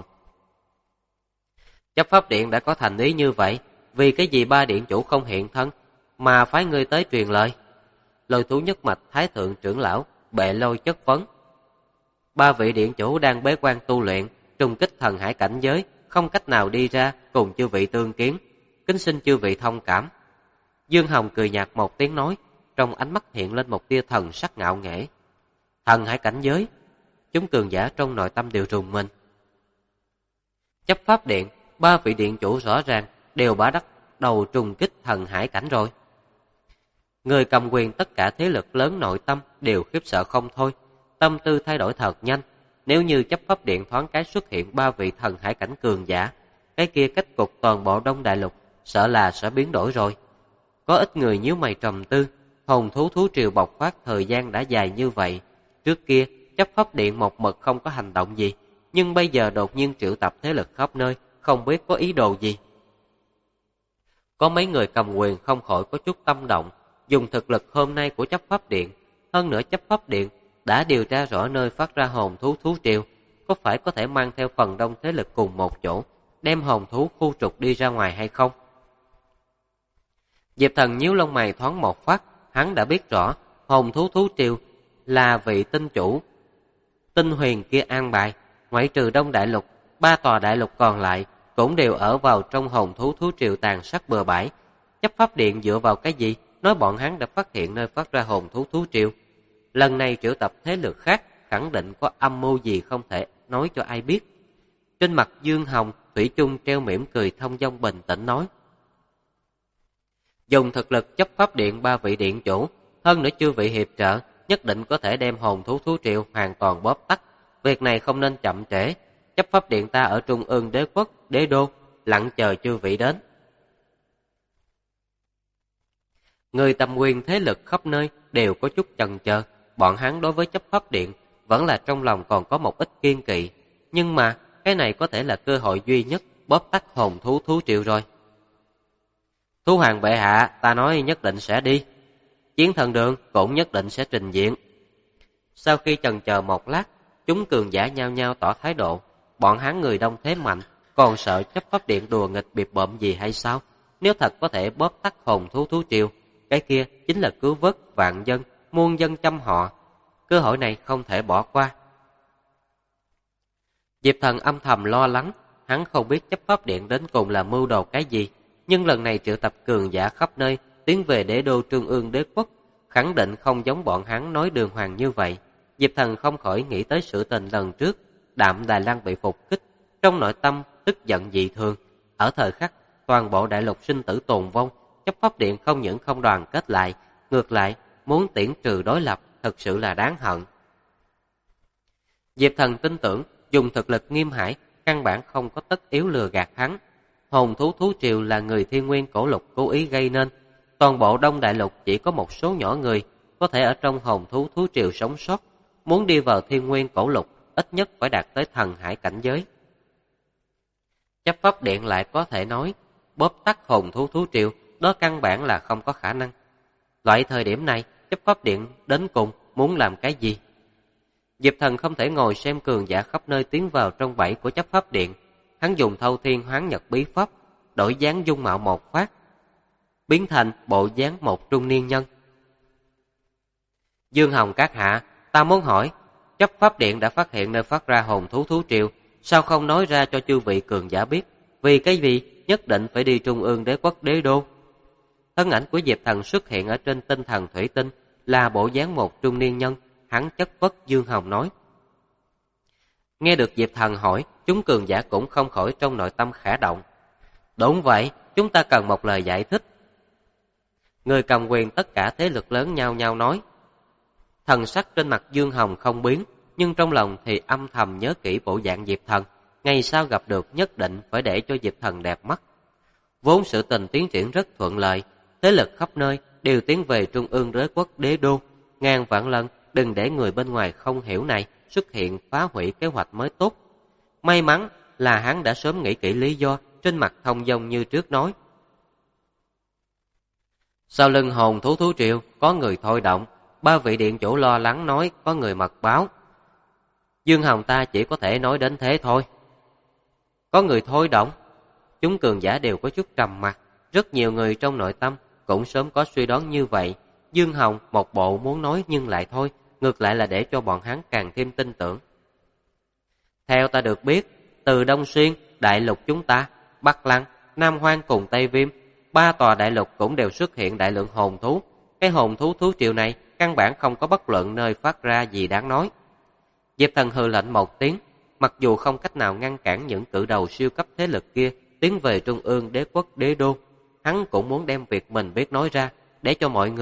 A: Chấp pháp điện đã có thành ý như vậy, vì cái gì 3 điện chủ không hiện thân mà phái người tới truyền lời? Lôi thú nhất mạch Thái thượng trưởng lão Bệ Lôi chất vấn. 3 vị điện chủ đang bế quan tu luyện, trùng kích thần hải cảnh giới, không cách nào đi ra cùng chư vị tương kiến, kính xin chư vị thông cảm. Dương Hồng cười nhạt một tiếng nói, trong ánh mắt hiện lên một tia thần sắc ngạo nghễ. Thần hải cảnh giới, chúng cường giả trong nội tâm đều rùng mình. Chấp pháp điện, 3 vị điện chủ rõ ràng đều đã bắt đầu trùng kích thần hải cảnh rồi. Người cầm quyền tất cả thế lực lớn nội tâm đều khiếp sợ không thôi, tâm tư thay đổi thật nhanh. Nếu như chấp pháp điện thoáng cái xuất hiện 3 vị thần hải cảnh cường giả, cái kia kết cục toàn bộ Đông Đại Lục sợ là sẽ biến đổi rồi. Có ít người nhíu mày trầm tư, hồn thú thú triều bộc phát thời gian đã dài như vậy. Trước kia, chấp pháp điện một mực không có hành động gì, nhưng bây giờ đột nhiên triệu tập thế lực khắp nơi, không biết có ý đồ gì. Có mấy người cầm quyền không khỏi có chút tâm động, dùng thực lực hôm nay của chấp pháp điện. Hơn nữa chấp pháp điện đã điều tra rõ nơi phát ra hồn thú thú triều, có phải có thể mang theo phần đông thế lực cùng một chỗ, đem hồn thú khu trục đi ra ngoài hay không? Diệp Thần nhíu lông mày thoáng một phát, hắn đã biết rõ hồn thú thú triều là vị tinh chủ Tinh Huyền kia an bài, ngoại trừ Đông Đại Lục, 3 tòa đại lục còn lại cũng đều ở vào trong hồn thú thú triều tàn sát bừa bãi. Chấp pháp điện dựa vào cái gì nói bọn hắn đã phát hiện nơi phát ra hồn thú thú triều? Lần này triệu tập thế lực khác khẳng định có âm mưu gì không thể nói cho ai biết. Trên mặt Dương Hồng thủy chung treo mỉm cười thông dong bình tĩnh nói: dùng thực lực chấp pháp điện 3 vị điện chủ, hơn nữa chư vị hiệp trợ, nhất định có thể đem hồn thú thú triều hoàn toàn bóp tắt. Việc này không nên chậm trễ. Chấp pháp điện ta ở trung ương đế quốc, đế đô, lặng chờ chư vị đến. Người tầm quyền thế lực khắp nơi đều có chút chần chờ. Bọn hắn đối với chấp pháp điện vẫn là trong lòng còn có một ít kiên kỵ. Nhưng mà cái này có thể là cơ hội duy nhất bóp tắt hồn thú thú triều rồi. Thú hoàng bệ hạ, ta nói nhất định sẽ đi. Chiến thần đường cũng nhất định sẽ trình diện. Sau khi chần chờ một lát, chúng cường giả nhao nhao tỏ thái độ. Bọn hắn người đông thế mạnh, còn sợ chấp pháp điện đùa nghịch biệt bợm gì hay sao? Nếu thật có thể bóp tắt hồn thú thú triều, cái kia chính là cứu vớt vạn dân, muôn dân chăm họ. Cơ hội này không thể bỏ qua. Diệp Thần âm thầm lo lắng, hắn không biết chấp pháp điện đến cùng là mưu đồ cái gì, nhưng lần này triệu tập cường giả khắp nơi tiến về đế đô trung ương đế quốc, khẳng định không giống bọn hắn nói đường hoàng như vậy. Diệp Thần không khỏi nghĩ tới sự tình lần trước, Đạm Đài Lăng bị phục kích, trong nội tâm tức giận dị thường. Ở thời khắc toàn bộ đại lục sinh tử tồn vong, chấp pháp điện không những không đoàn kết lại, ngược lại muốn tiễn trừ đối lập, thật sự là đáng hận. Diệp Thần tin tưởng dùng thực lực Nghiêm Hải căn bản không có tất yếu lừa gạt hắn. Hồn thú thú triều là người thiên nguyên cổ lục cố ý gây nên. Toàn bộ Đông Đại Lục chỉ có một số nhỏ người có thể ở trong hồn thú thú triều sống sót. Muốn đi vào thiên nguyên cổ lục, ít nhất phải đạt tới thần hải cảnh giới. Chấp pháp điện lại có thể nói bóp tắt hồn thú thú triều, đó căn bản là không có khả năng. Loại thời điểm này, chấp pháp điện đến cùng muốn làm cái gì? Diệp Thần không thể ngồi xem cường giả khắp nơi tiến vào trong bẫy của chấp pháp điện. Hắn dùng Thâu Thiên Hoán Nhật bí pháp, đổi dáng dung mạo một phát, biến thành bộ dáng một trung niên nhân. Dương Hồng các hạ, ta muốn hỏi, chấp pháp điện đã phát hiện nơi phát ra hồn thú thú triều, sao không nói ra cho chư vị cường giả biết? Vì cái gì nhất định phải đi trung ương đế quốc đế đô? Thân ảnh của Diệp Thần xuất hiện ở trên tinh thần thủy tinh, là bộ dáng một trung niên nhân. Hắn chất vấn Dương Hồng nói. Nghe được Diệp Thần hỏi, chúng cường giả cũng không khỏi trong nội tâm khẽ động. Đúng vậy, chúng ta cần một lời giải thích. Người cầm quyền tất cả thế lực lớn nhao nhao nói. Thần sắc trên mặt Dương Hồng không biến, nhưng trong lòng thì âm thầm nhớ kỹ bộ dạng Diệp Thần. Ngày sau gặp được nhất định phải để cho Diệp Thần đẹp mắt. Vốn sự tình tiến triển rất thuận lợi, thế lực khắp nơi đều tiến về trung ương đế quốc đế đô. Ngàn vạn lần đừng để người bên ngoài không hiểu này xuất hiện phá hủy kế hoạch mới tốt. May mắn là hắn đã sớm nghĩ kỹ lý do, trên mặt thông dong như trước nói. Sau lưng hồn thú thú triều có người thôi động, 3 vị điện chủ lo lắng nói có người mật báo. Dương Hồng ta chỉ có thể nói đến thế thôi. Có người thôi động? Chúng cường giả đều có chút trầm mặc, rất nhiều người trong nội tâm cũng sớm có suy đoán như vậy. Dương Hồng một bộ muốn nói nhưng lại thôi, ngược lại là để cho bọn hắn càng thêm tin tưởng. Theo ta được biết, từ Đông Xuyên, đại lục chúng ta, Bắc Lăng, Nam Hoang cùng Tây Viêm, 3 tòa đại lục cũng đều xuất hiện đại lượng hồn thú. Cái hồn thú thú triều này căn bản không có bất luận nơi phát ra gì đáng nói. Diệp Thần hừ lạnh một tiếng, mặc dù không cách nào ngăn cản những cự đầu siêu cấp thế lực kia tiến về trung ương đế quốc đế đô, hắn cũng muốn đem việc mình biết nói ra, để cho mọi người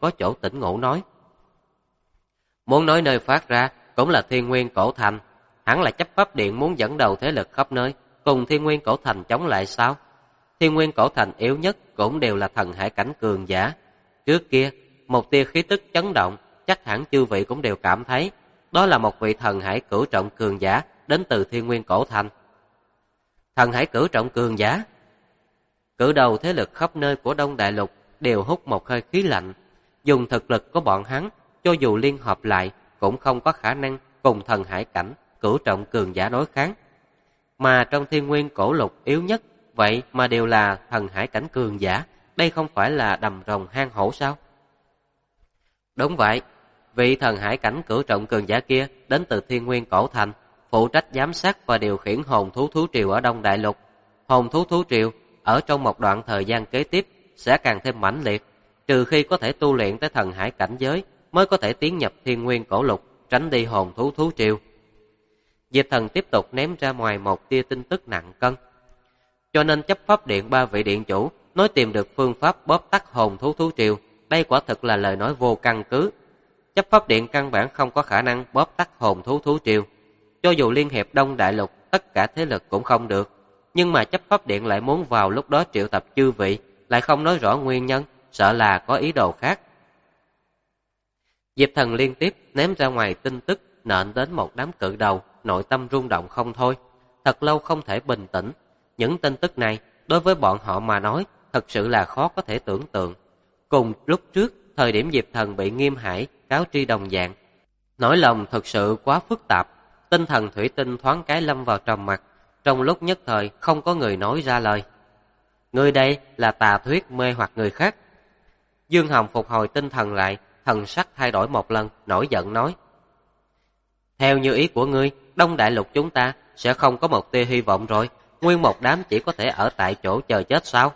A: có chỗ tỉnh ngủ nói. Muốn nói nơi phát ra cũng là Thiên Nguyên Cổ Thành, hẳn là chấp pháp điện muốn dẫn đầu thế lực khắp nơi, cùng Thiên Nguyên Cổ Thành chống lại sao? Thiên Nguyên Cổ Thành yếu nhất cũng đều là thần hải cảnh cường giả. Trước kia, một tia khí tức chấn động, chắc hẳn chư vị cũng đều cảm thấy, đó là một vị thần hải cửu trọng cường giả đến từ Thiên Nguyên Cổ Thành. Thần hải cửu trọng cường giả? Cử đầu thế lực khắp nơi của Đông Đại Lục đều hút một hơi khí lạnh. Dùng thực lực của bọn hắn, cho dù liên hợp lại, cũng không có khả năng cùng thần hải cảnh cửu trọng cường giả đối kháng. Mà trong Thiên Nguyên Cổ Lục yếu nhất, vậy mà đều là thần hải cảnh cường giả, đây không phải là đầm rồng hang hổ sao? Đúng vậy, vị thần hải cảnh cửu trọng cường giả kia đến từ Thiên Nguyên Cổ Thành, phụ trách giám sát và điều khiển hồn thú thú triều ở Đông Đại Lục. Hồn thú thú triều ở trong một đoạn thời gian kế tiếp sẽ càng thêm mãnh liệt, trừ khi có thể tu luyện tới thần hải cảnh giới mới có thể tiến nhập Thiên Nguyên Cổ Lục, tránh đi hồn thú thú triều. Diệp Thần tiếp tục ném ra ngoài một tia tin tức nặng cân. Cho nên chấp pháp điện ba vị điện chủ nói tìm được phương pháp bóp tắt hồn thú thú triều, đây quả thực là lời nói vô căn cứ. Chấp pháp điện căn bản không có khả năng bóp tắt hồn thú thú triều. Cho dù liên hiệp Đông Đại Lục tất cả thế lực cũng không được, nhưng mà chấp pháp điện lại muốn vào lúc đó triệu tập chư vị, lại không nói rõ nguyên nhân, sợ là có ý đồ khác. Diệp Thần liên tiếp ném ra ngoài tin tức nện đến một đám cự đầu, nội tâm rung động không thôi. Thật lâu không thể bình tĩnh. Những tin tức này đối với bọn họ mà nói thật sự là khó có thể tưởng tượng. Cùng lúc trước, thời điểm Diệp Thần bị Nghiêm Hải cáo tri đồng dạng, nỗi lòng thật sự quá phức tạp. Tinh thần thủy tinh thoáng cái lâm vào trầm mặc, trong lúc nhất thời không có người nói ra lời. Người đây là tà thuyết mê hoặc người khác. Dương Hồng phục hồi tinh thần lại, thần sắc thay đổi một lần, nổi giận nói: theo như ý của ngươi, Đông Đại Lục chúng ta sẽ không có một tia hy vọng rồi, nguyên một đám chỉ có thể ở tại chỗ chờ chết sao?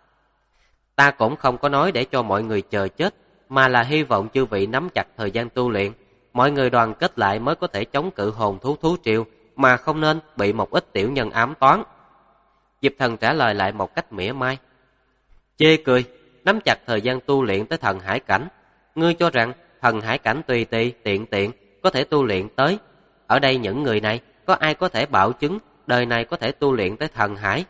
A: Ta cũng không có nói để cho mọi người chờ chết, mà là hy vọng chư vị nắm chặt thời gian tu luyện, mọi người đoàn kết lại mới có thể chống cự hồn thú thú triều, mà không nên bị một ít tiểu nhân ám toán. Diệp Thần trả lời lại một cách mỉa mai: chê cười, nắm chặt thời gian tu luyện tới thần hải cảnh. Ngươi cho rằng thần hải cảnh tùy tùy tiện tiện có thể tu luyện tới? Ở đây những người này có ai có thể bảo chứng đời này có thể tu luyện tới thần hải?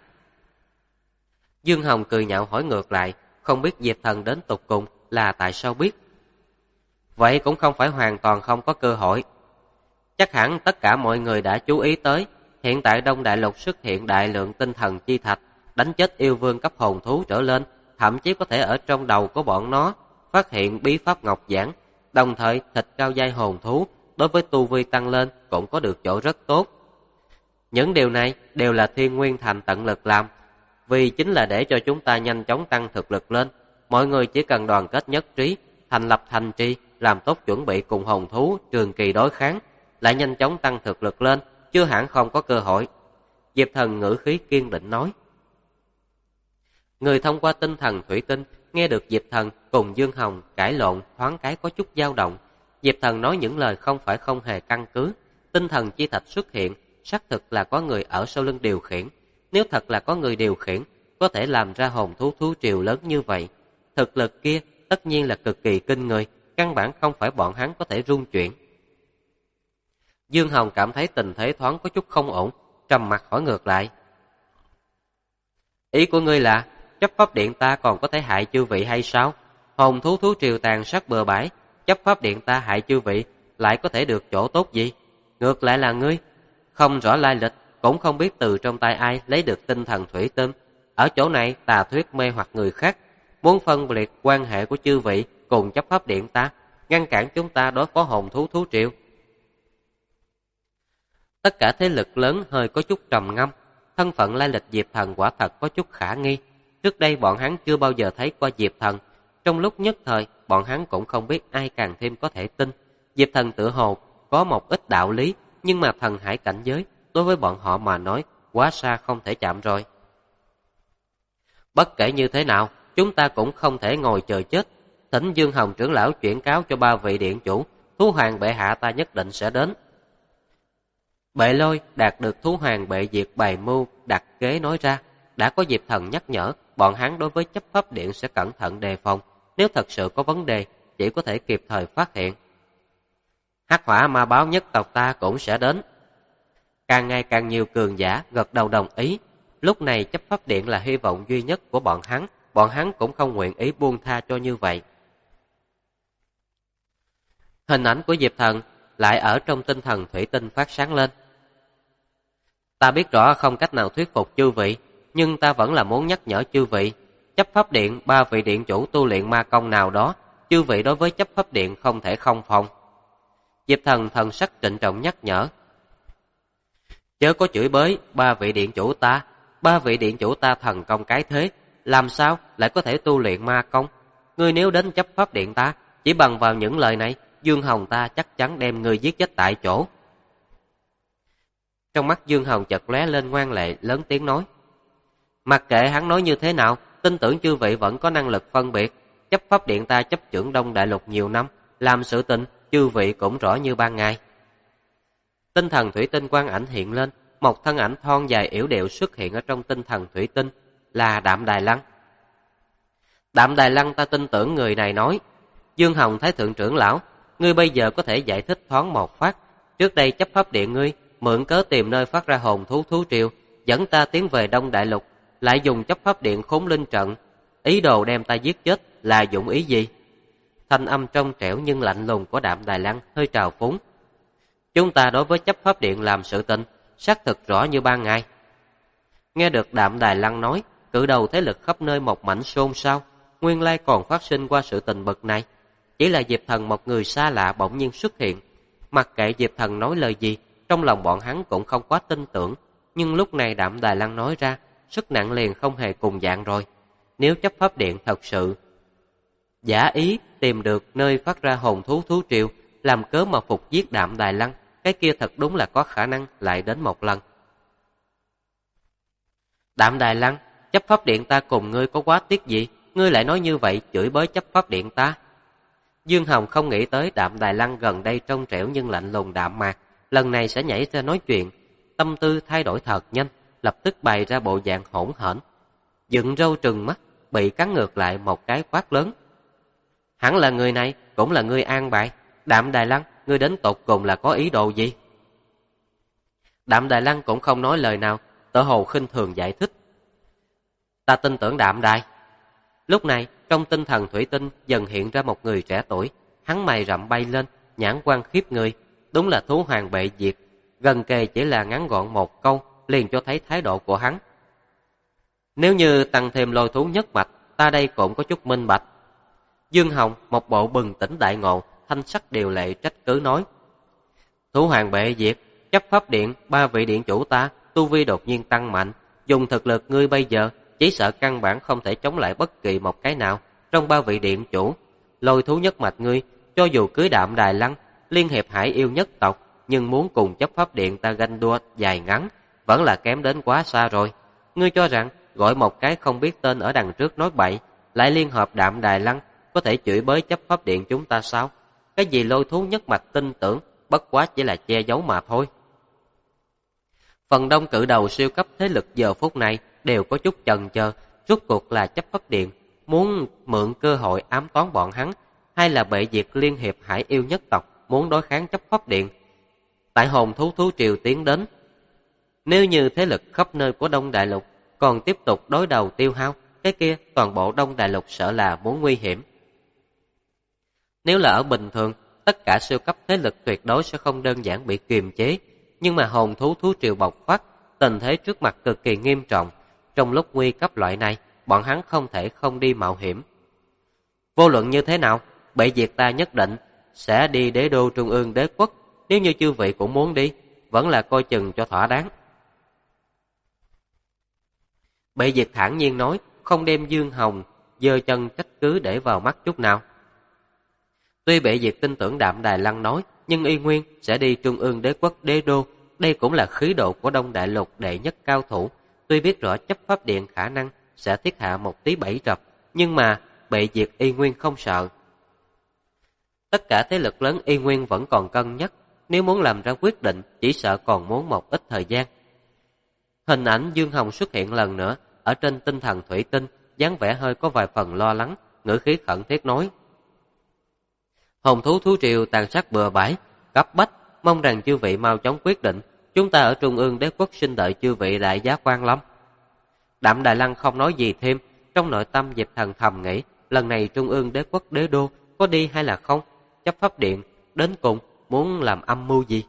A: Dương Hồng cười nhạo hỏi ngược lại, không biết Diệp Thần đến tột cùng là tại sao biết. Vậy cũng không phải hoàn toàn không có cơ hội. Chắc hẳn tất cả mọi người đã chú ý tới, hiện tại Đông Đại Lục xuất hiện đại lượng tinh thần chi thạch, đánh chết yêu vương cấp hồn thú trở lên, thậm chí có thể ở trong đầu của bọn nó phát hiện bí pháp ngọc giản, đồng thời thịt cao giai hồn thú đối với tu vi tăng lên cũng có được chỗ rất tốt. Những điều này đều là Thiên Nguyên Thành tận lực làm, vì chính là để cho chúng ta nhanh chóng tăng thực lực lên. Mọi người chỉ cần đoàn kết nhất trí, thành lập thành trì, làm tốt chuẩn bị cùng hồn thú trường kỳ đối kháng, lại nhanh chóng tăng thực lực lên, chưa hẳn không có cơ hội. Diệp Thần ngữ khí kiên định nói. Người thông qua tinh thần thủy tinh nghe được Diệp Thần cùng Dương Hồng cãi lộn thoáng cái có chút dao động. Diệp Thần nói những lời không phải không hề căn cứ. Tinh thần chi thạch xuất hiện, xác thực là có người ở sau lưng điều khiển. Nếu thật là có người điều khiển, có thể làm ra hồn thú thú triều lớn như vậy, thực lực kia tất nhiên là cực kỳ kinh người, căn bản không phải bọn hắn có thể rung chuyển. Dương Hồng cảm thấy tình thế thoáng có chút không ổn, trầm mặt hỏi ngược lại. Ý của ngươi là chấp pháp điện ta còn có thể hại chư vị hay sao? Hồn thú thú triều tàn sát bừa bãi, chấp pháp điện ta hại chư vị lại có thể được chỗ tốt gì? Ngược lại là ngươi không rõ lai lịch, cũng không biết từ trong tay ai lấy được tinh thần thủy tinh. Ở chỗ này tà thuyết mê hoặc người khác, muốn phân liệt quan hệ của chư vị cùng chấp pháp điện ta, ngăn cản chúng ta đối phó hồn thú thú triều. Tất cả thế lực lớn hơi có chút trầm ngâm. Thân phận lai lịch Diệp Thần quả thật có chút khả nghi. Trước đây bọn hắn chưa bao giờ thấy qua Diệp Thần. Trong lúc nhất thời, bọn hắn cũng không biết ai càng thêm có thể tin. Diệp Thần tựa hồ có một ít đạo lý, nhưng mà thần hải cảnh giới đối với bọn họ mà nói quá xa không thể chạm rồi. Bất kể như thế nào, chúng ta cũng không thể ngồi chờ chết. Thỉnh Dương Hồng trưởng lão chuyển cáo cho ba vị điện chủ, thú hoàng bệ hạ ta nhất định sẽ đến. Bệ Lôi đạt được thú hoàng bệ diệt bày mưu đặt kế nói ra, đã có Diệp Thần nhắc nhở, bọn hắn đối với chấp pháp điện sẽ cẩn thận đề phòng, nếu thật sự có vấn đề chỉ có thể kịp thời phát hiện. Hắc hỏa ma báo nhất tộc ta cũng sẽ đến. Càng ngày càng nhiều cường giả gật đầu đồng ý. Lúc này chấp pháp điện là hy vọng duy nhất của bọn hắn cũng không nguyện ý buông tha cho như vậy. Hình ảnh của Diệp Thần lại ở trong tinh thần thủy tinh phát sáng lên. Ta biết rõ không cách nào thuyết phục chư vị, nhưng ta vẫn là muốn nhắc nhở chư vị. Chấp pháp điện 3 vị điện chủ tu luyện ma công nào đó, chư vị đối với chấp pháp điện không thể không phòng. Diệp Thần thần sắc trịnh trọng nhắc nhở. Chớ có chửi bới 3 vị điện chủ ta, 3 vị điện chủ ta thần công cái thế, làm sao lại có thể tu luyện ma công? Ngươi nếu đến chấp pháp điện ta, chỉ bằng vào những lời này, Dương Hồng ta chắc chắn đem ngươi giết chết tại chỗ. Trong mắt Dương Hồng chợt lóe lên ngoan lệ, lớn tiếng nói. Mặc kệ hắn nói như thế nào, tin tưởng chư vị vẫn có năng lực phân biệt. Chấp pháp điện ta chấp trưởng Đông Đại Lục nhiều năm, làm sự tình, chư vị cũng rõ như ban ngày. Tinh thần thủy tinh quang ảnh hiện lên, một thân ảnh thon dài yểu điệu xuất hiện ở trong tinh thần thủy tinh, là Đạm Đài Lăng. Đạm Đài Lăng ta tin tưởng người này nói. Dương Hồng Thái Thượng trưởng lão, ngươi bây giờ có thể giải thích thoáng một phát. Trước đây chấp pháp điện ngươi mượn cớ tìm nơi phát ra hồn thú thú triều, dẫn ta tiến về Đông Đại Lục, lại dùng chấp pháp điện khốn linh trận, ý đồ đem ta giết chết là dụng ý gì? Thanh âm trong trẻo nhưng lạnh lùng của Đạm Đài Lăng hơi trào phúng. Chúng ta đối với chấp pháp điện làm sự tình, xác thực rõ như ban ngày. Nghe được Đạm Đài Lăng nói, cự đầu thế lực khắp nơi một mảnh xôn xao, nguyên lai còn phát sinh qua sự tình bậc này. Chỉ là Diệp Thần một người xa lạ bỗng nhiên xuất hiện. Mặc kệ Diệp Thần nói lời gì, trong lòng bọn hắn cũng không quá tin tưởng. Nhưng lúc này Đạm Đài Lăng nói ra, sức nặng liền không hề cùng dạng rồi. Nếu chấp pháp điện thật sự giả ý tìm được nơi phát ra hồn thú thú triều, làm cớ mà phục giết Đạm Đài Lăng, cái kia thật đúng là có khả năng lại đến một lần. Đạm Đài Lăng, chấp pháp điện ta cùng ngươi có quá tiếc gì, ngươi lại nói như vậy chửi bới chấp pháp điện ta. Dương Hồng không nghĩ tới Đạm Đài Lăng gần đây trong trẻo nhưng lạnh lùng đạm mạc, lần này sẽ nhảy ra nói chuyện, tâm tư thay đổi thật nhanh, lập tức bày ra bộ dạng hỗn hển, dựng râu trừng mắt, bị cắn ngược lại một cái quát lớn. Hẳn là người này cũng là ngươi an bài. Đạm Đài Lăng, ngươi đến tột cùng là có ý đồ gì? Đạm Đài Lăng cũng không nói lời nào, tựa hồ khinh thường giải thích. Ta tin tưởng Đạm Đài. Lúc này, trong tinh thần thủy tinh dần hiện ra một người trẻ tuổi, hắn mày rậm bay lên, nhãn quan khiếp người, đúng là thú hoàng bệ diệt. Gần kề chỉ là ngắn gọn một câu, liền cho thấy thái độ của hắn. Nếu như tăng thêm lôi thú nhất mạch, ta đây cũng có chút minh bạch. Dương Hồng một bộ bừng tỉnh đại ngộ, thanh sắc điều lệ trách cứ nói. Thú hoàng bệ diệt, chấp pháp điện 3 vị điện chủ ta tu vi đột nhiên tăng mạnh, dùng thực lực ngươi bây giờ chỉ sợ căn bản không thể chống lại bất kỳ một cái nào trong 3 vị điện chủ. Lôi thú nhất mạch ngươi cho dù cưới Đạm Đài Lăng, liên hiệp hải yêu nhất tộc, nhưng muốn cùng chấp pháp điện ta ganh đua dài ngắn vẫn là kém đến quá xa rồi. Ngươi cho rằng gọi một cái không biết tên ở đằng trước nói bậy, lại liên hợp Đạm Đài Lăng có thể chửi bới chấp pháp điện chúng ta sao? Cái gì lôi thú nhất mạch tin tưởng, bất quá chỉ là che giấu mà thôi. Phần đông cự đầu siêu cấp thế lực giờ phút này đều có chút chần chờ, rốt cuộc là chấp pháp điện muốn mượn cơ hội ám toán bọn hắn, hay là bệ diệt liên hiệp hải yêu nhất tộc muốn đối kháng chấp pháp điện. Tại hồn thú thú triều tiến đến, nếu như thế lực khắp nơi của Đông Đại Lục còn tiếp tục đối đầu tiêu hao, cái kia toàn bộ Đông Đại Lục sợ là muốn nguy hiểm. Nếu là ở bình thường, tất cả siêu cấp thế lực tuyệt đối sẽ không đơn giản bị kiềm chế, nhưng mà hồn thú thú triều bộc phát, tình thế trước mặt cực kỳ nghiêm trọng. Trong lúc nguy cấp loại này, bọn hắn không thể không đi mạo hiểm. Vô luận như thế nào, bệ diệt ta nhất định sẽ đi đế đô trung ương đế quốc, nếu như chư vị cũng muốn đi, vẫn là coi chừng cho thỏa đáng. Bệ diệt thản nhiên nói, không đem Dương Hồng giơ chân trách cứ để vào mắt chút nào. Tuy bệ diệt tin tưởng Đạm Đài Lăng nói, nhưng y nguyên sẽ đi trung ương đế quốc đế đô. Đây cũng là khí độ của Đông Đại Lục đệ nhất cao thủ. Tuy biết rõ chấp pháp điện khả năng sẽ thiết hạ một tí bẫy rập, nhưng mà bệ diệt y nguyên không sợ. Tất cả thế lực lớn y nguyên vẫn còn cân nhắc, nếu muốn làm ra quyết định chỉ sợ còn muốn một ít thời gian. Hình ảnh Dương Hồng xuất hiện lần nữa ở trên tinh thần thủy tinh, dáng vẻ hơi có vài phần lo lắng, ngữ khí khẩn thiết nói. Hồn thú thú triều tàn sát bừa bãi, cấp bách, mong rằng chư vị mau chóng quyết định. Chúng ta ở Trung ương đế quốc xin đợi chư vị đại giá quan lâm. Đạm Đài Lăng không nói gì thêm, trong nội tâm Diệp Thần thầm nghĩ, lần này Trung ương đế quốc đế đô có đi hay là không? Chấp pháp điện đến cùng muốn làm âm mưu gì?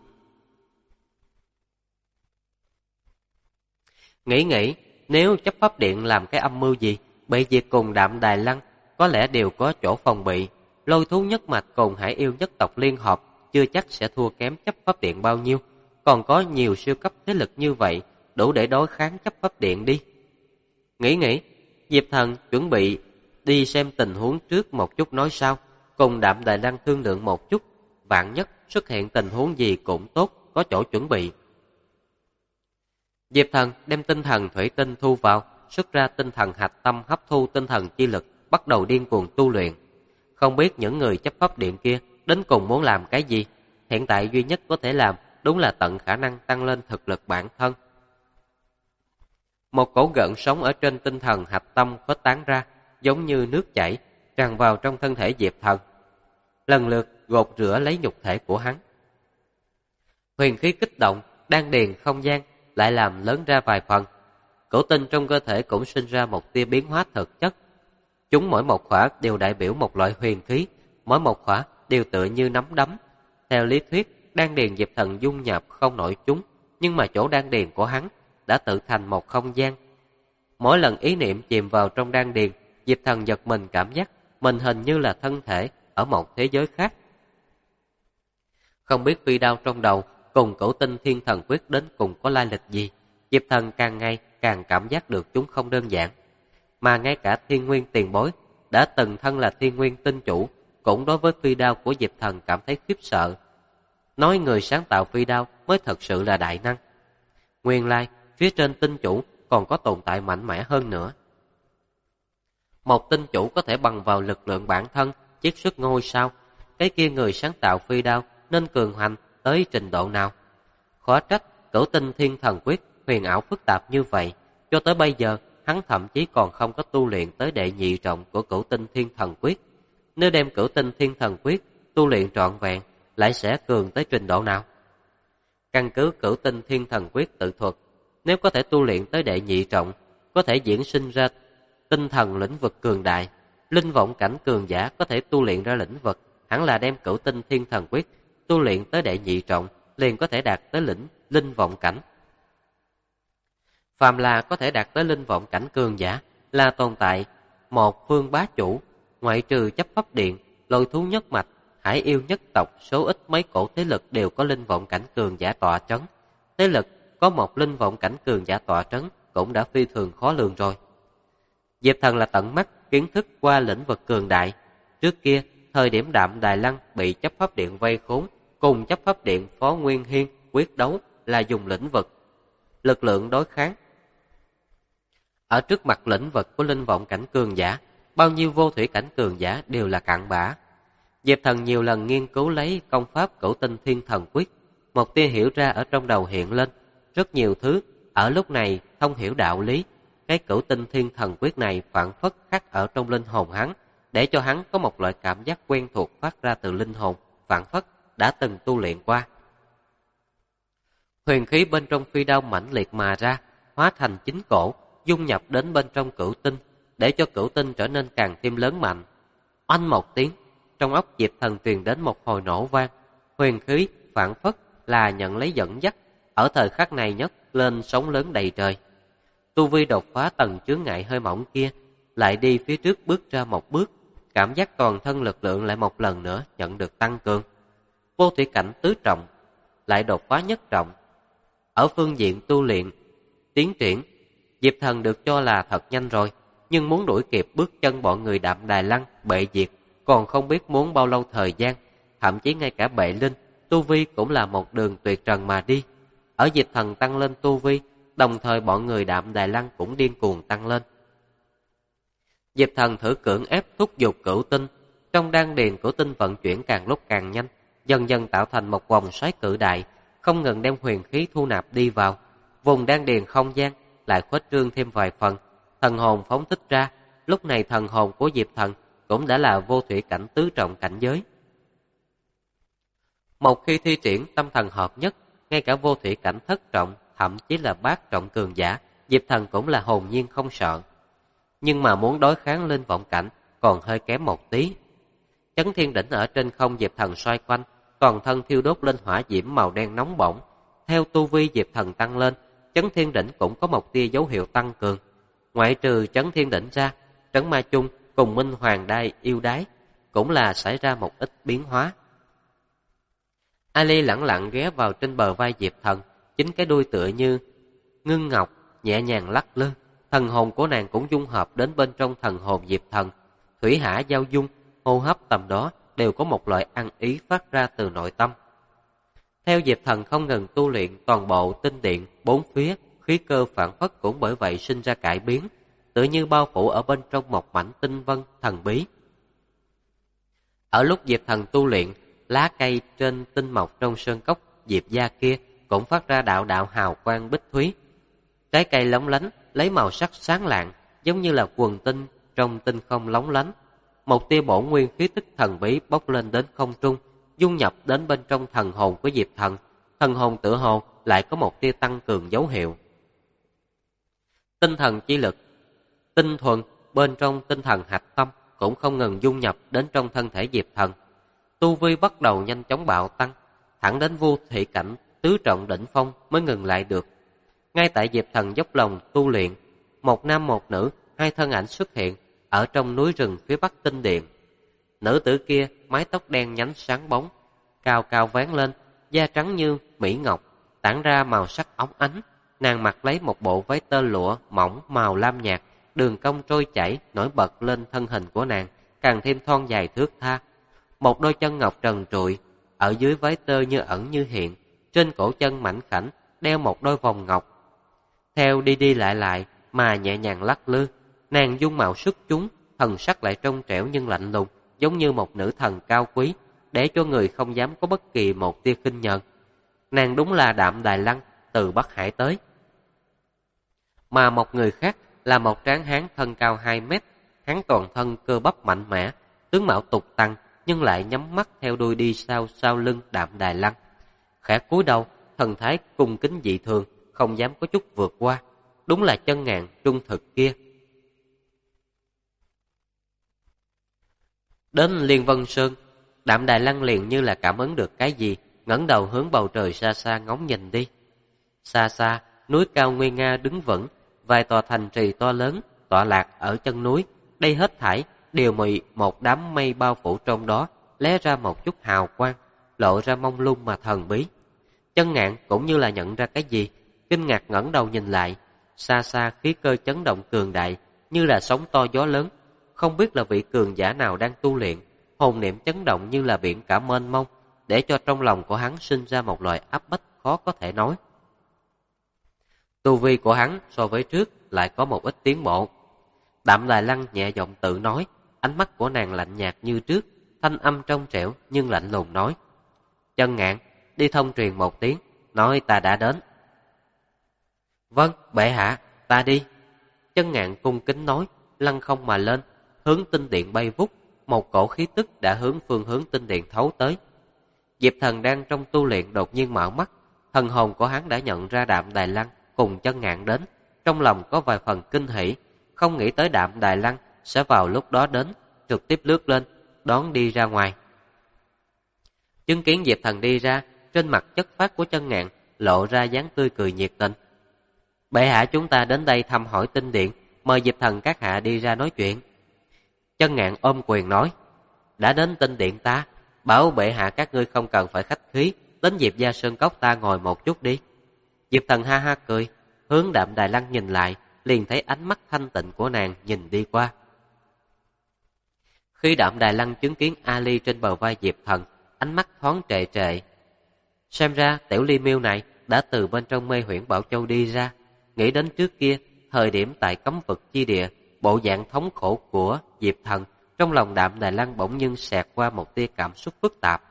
A: Nghĩ, nếu chấp pháp điện làm cái âm mưu gì, Bị Diệt cùng Đạm Đài Lăng có lẽ đều có chỗ phòng bị. Lôi thú nhất mạch cùng Hải yêu nhất tộc liên hợp chưa chắc sẽ thua kém chấp pháp điện bao nhiêu. Còn có nhiều siêu cấp thế lực như vậy, đủ để đối kháng chấp pháp điện đi. Nghĩ, Diệp Thần chuẩn bị đi xem tình huống trước một chút nói sau, cùng Đạm Đài Lăng thương lượng một chút, vạn nhất xuất hiện tình huống gì cũng tốt, có chỗ chuẩn bị. Diệp Thần đem tinh thần thủy tinh thu vào, xuất ra tinh thần hạch tâm hấp thu tinh thần chi lực, bắt đầu điên cuồng tu luyện. Không biết những người chấp pháp điện kia đến cùng muốn làm cái gì, hiện tại duy nhất có thể làm đúng là tận khả năng tăng lên thực lực bản thân. Một cổ gợn sóng ở trên tinh thần hạch tâm khuếch tán ra, giống như nước chảy, tràn vào trong thân thể Diệp Thần, lần lượt gột rửa lấy nhục thể của hắn. Huyền khí kích động, đan điền không gian lại làm lớn ra vài phần. Cổ tinh trong cơ thể cũng sinh ra một tia biến hóa thực chất. Chúng mỗi một khỏa đều đại biểu một loại huyền khí, mỗi một khỏa đều tựa như nắm đấm. Theo lý thuyết, đan điền Diệp Thần dung nhập không nổi chúng, nhưng mà chỗ đan điền của hắn đã tự thành một không gian. Mỗi lần ý niệm chìm vào trong đan điền, Diệp Thần giật mình cảm giác mình hình như là thân thể ở một thế giới khác. Không biết phi đao trong đầu cùng Cửu Tinh Thiên Thần Quyết đến cùng có lai lịch gì, Diệp Thần càng ngày càng cảm giác được chúng không đơn giản. Mà ngay cả Thiên Nguyên tiền bối đã từng thân là Thiên Nguyên tinh chủ, cũng đối với phi đao của Diệp Thần cảm thấy khiếp sợ. Nói người sáng tạo phi đao mới thật sự là đại năng. Nguyên lai, phía trên tinh chủ còn có tồn tại mạnh mẽ hơn nữa. Một tinh chủ có thể bằng vào lực lượng bản thân chiết xuất ngôi sao, cái kia người sáng tạo phi đao nên cường hành tới trình độ nào? Khó trách Cửu Tinh Thiên Thần Quyết huyền ảo phức tạp như vậy, cho tới bây giờ hắn thậm chí còn không có tu luyện tới đệ nhị trọng của Cửu Tinh Thiên Thần Quyết. Nếu đem Cửu Tinh Thiên Thần Quyết tu luyện trọn vẹn, lại sẽ cường tới trình độ nào? Căn cứ Cửu Tinh Thiên Thần Quyết tự thuật, nếu có thể tu luyện tới đệ nhị trọng, có thể diễn sinh ra tinh thần lĩnh vực cường đại. Linh vọng cảnh cường giả có thể tu luyện ra lĩnh vực, hẳn là đem Cửu Tinh Thiên Thần Quyết tu luyện tới đệ nhị trọng, liền có thể đạt tới linh vọng cảnh. Phàm là có thể đạt tới linh vọng cảnh cường giả, là tồn tại một phương bá chủ, ngoại trừ chấp pháp điện, lôi thú nhất mạch, hải yêu nhất tộc, số ít mấy cổ thế lực đều có linh vọng cảnh cường giả tọa trấn. Thế lực có một linh vọng cảnh cường giả tọa trấn cũng đã phi thường khó lường rồi. Diệp Thần là tận mắt kiến thức qua lĩnh vực cường đại. Trước kia, thời điểm Đạm Đài Lăng bị chấp pháp điện vây khốn, cùng chấp pháp điện Phó Nguyên Hiên quyết đấu là dùng lĩnh vực, lực lượng đối kháng. Ở trước mặt lĩnh vực của linh vọng cảnh cường giả, bao nhiêu vô thủy cảnh cường giả đều là cặn bã. Diệp Thần nhiều lần nghiên cứu lấy công pháp Cửu Tinh Thiên Thần Quyết, một tia hiểu ra ở trong đầu hiện lên. Rất nhiều thứ ở lúc này thông hiểu đạo lý. Cái Cửu Tinh Thiên Thần Quyết này phảng phất khắc ở trong linh hồn hắn, để cho hắn có một loại cảm giác quen thuộc phát ra từ linh hồn, phảng phất đã từng tu luyện qua. Huyền khí bên trong phi đao mãnh liệt mà ra, hóa thành chính cổ, dung nhập đến bên trong cửu tinh, để cho cửu tinh trở nên càng thêm lớn mạnh. Oanh một tiếng, trong óc Diệp Thần truyền đến một hồi nổ vang. Huyền khí phảng phất là nhận lấy dẫn dắt, ở thời khắc này nhấc lên sóng lớn đầy trời. Tu vi đột phá tầng chướng ngại hơi mỏng kia, lại đi phía trước bước ra một bước, cảm giác toàn thân lực lượng lại một lần nữa nhận được tăng cường. Vô thủy cảnh tứ trọng, lại đột phá nhất trọng. Ở phương diện tu luyện, tiến triển, Diệp Thần được cho là thật nhanh rồi, nhưng muốn đuổi kịp bước chân bọn người Đạm Đài Lăng, Bệ Diệt, còn không biết muốn bao lâu thời gian. Thậm chí ngay cả Bệ Linh, tu vi cũng là một đường tuyệt trần mà đi. Ở Diệp Thần tăng lên tu vi, đồng thời bọn người Đạm Đài Lăng cũng điên cuồng tăng lên. Diệp Thần thử cưỡng ép thúc giục cửu tinh, trong đan điền cửu tinh vận chuyển càng lúc càng nhanh, dần dần tạo thành một vòng xoáy cự đại, không ngừng đem huyền khí thu nạp đi vào. Vùng đan điền không gian lại khuếch trương thêm vài phần, thần hồn phóng thích ra. Lúc này thần hồn của Diệp Thần cũng đã là vô thủy cảnh tứ trọng cảnh giới. Một khi thi triển tâm thần hợp nhất, ngay cả vô thủy cảnh thất trọng, thậm chí là bát trọng cường giả, Diệp Thần cũng là hồn nhiên không sợ. Nhưng mà muốn đối kháng linh vọng cảnh còn hơi kém một tí. Chấn thiên đỉnh ở trên không Diệp Thần xoay quanh, toàn thân thiêu đốt lên hỏa diễm màu đen nóng bỏng. Theo tu vi Diệp Thần tăng lên, chấn thiên đỉnh cũng có một tia dấu hiệu tăng cường. Ngoại trừ chấn thiên đỉnh ra, trấn ma chung cùng minh hoàng đai yêu đái cũng là xảy ra một ít biến hóa. Ali lẳng lặng ghé vào trên bờ vai Diệp Thần, chính cái đuôi tựa như ngưng ngọc nhẹ nhàng lắc lư. Thần hồn của nàng cũng dung hợp đến bên trong thần hồn Diệp Thần. Thủy hỏa giao dung, hô hấp tầm đó đều có một loại ăn ý phát ra từ nội tâm. Theo Diệp Thần không ngừng tu luyện, toàn bộ tinh điện bốn phía khí cơ phản phất cũng bởi vậy sinh ra cải biến, tựa như bao phủ ở bên trong một mảnh tinh vân thần bí. Ở lúc Diệp Thần tu luyện, lá cây trên tinh mộc trong sơn cốc Diệp gia kia cũng phát ra đạo đạo hào quang bích thúy. Trái cây lóng lánh, lấy màu sắc sáng lạng, giống như là quần tinh trong tinh không lóng lánh. Một tia bổ nguyên khí tức thần bí bốc lên đến không trung, dung nhập đến bên trong thần hồn của Diệp Thần. Thần hồn tựa hồ lại có một tia tăng cường dấu hiệu. Tinh thần chi lực, tinh thuần bên trong tinh thần hạch tâm cũng không ngừng dung nhập đến trong thân thể Diệp Thần. Tu vi bắt đầu nhanh chóng bạo tăng, thẳng đến vô thủy cảnh tứ trọng đỉnh phong mới ngừng lại được. Ngay tại Diệp Thần dốc lòng tu luyện, một nam một nữ, hai thân ảnh xuất hiện ở trong núi rừng phía bắc tinh điện. Nữ tử kia mái tóc đen nhánh sáng bóng, cao cao vén lên, da trắng như mỹ ngọc, tản ra màu sắc óng ánh. Nàng mặc lấy một bộ váy tơ lụa mỏng màu lam nhạt, đường cong trôi chảy nổi bật lên thân hình của nàng, càng thêm thon dài thướt tha. Một đôi chân ngọc trần trụi, ở dưới váy tơ như ẩn như hiện, trên cổ chân mảnh khảnh đeo một đôi vòng ngọc. Theo đi đi lại mà nhẹ nhàng lắc lư, nàng dung mạo xuất chúng, thần sắc lại trong trẻo nhưng lạnh lùng, giống như một nữ thần cao quý, để cho người không dám có bất kỳ một tia khinh nhờn. Nàng đúng là Đạm Đài Lăng từ Bắc Hải tới. Mà một người khác là một tráng hán thân cao 2 mét, hắn toàn thân cơ bắp mạnh mẽ, tướng mạo tục tăng nhưng lại nhắm mắt theo đuôi đi sau lưng Đạm Đài Lăng. Khẽ cúi đầu, thần thái cung kính dị thường, không dám có chút vượt qua. Đúng là Chân Ngạn trung thực kia. Đến Liên Vân Sơn, Đạm Đài Lăng liền như là cảm ứng được cái gì, ngẩng đầu hướng bầu trời xa xa ngóng nhìn đi. Xa xa, núi cao nguy nga đứng vững, vài tòa thành trì to lớn tọa lạc ở chân núi. Đây hết thảy đều bị một đám mây bao phủ trong đó, lóe ra một chút hào quang, lộ ra mông lung mà thần bí. Chân Ngạn cũng như là nhận ra cái gì, kinh ngạc ngẩng đầu nhìn lại. Xa xa khí cơ chấn động cường đại, như là sóng to gió lớn. Không biết là vị cường giả nào đang tu luyện, hồn niệm chấn động như là biển cả mênh mông, để cho trong lòng của hắn sinh ra một loại áp bách khó có thể nói. Tu vi của hắn so với trước lại có một ít tiến bộ. Đạm Đài Lăng nhẹ giọng tự nói, ánh mắt của nàng lạnh nhạt như trước, thanh âm trong trẻo nhưng lạnh lùng nói: Chân Ngạn, đi thông truyền một tiếng, nói ta đã đến. Vâng, bệ hạ, ta đi. Chân Ngạn cung kính nói, lăng không mà lên, hướng tinh điện bay vút, một cổ khí tức đã hướng phương hướng tinh điện thấu tới. Diệp Thần đang trong tu luyện đột nhiên mở mắt, thần hồn của hắn đã nhận ra Đạm Đài Lăng cùng Chân Ngạn đến, trong lòng có vài phần kinh hỉ, không nghĩ tới Đạm Đài Lăng sẽ vào lúc đó đến, trực tiếp lướt lên, đón đi ra ngoài. Chứng kiến Diệp Thần đi ra, trên mặt chất phác của Chân Ngạn lộ ra dáng tươi cười nhiệt tình. Bệ hạ chúng ta đến đây thăm hỏi tinh điện, mời Diệp Thần các hạ đi ra nói chuyện. Chân Ngạn ôm quyền nói, đã đến tinh điện ta, bảo bệ hạ các ngươi không cần phải khách khí, đến Diệp gia sơn cốc ta ngồi một chút đi. Diệp Thần ha ha cười, hướng Đạm Đài Lăng nhìn lại, liền thấy ánh mắt thanh tịnh của nàng nhìn đi qua. Khi Đạm Đài Lăng chứng kiến Ali trên bờ vai Diệp Thần, ánh mắt thoáng trệ trệ. Xem ra tiểu ly miêu này đã từ bên trong mê huyễn Bảo Châu đi ra. Nghĩ đến trước kia, thời điểm tại cấm vực chi địa, bộ dạng thống khổ của Diệp Thần, trong lòng Đạm Đài Lăng bỗng nhiên xẹt qua một tia cảm xúc phức tạp.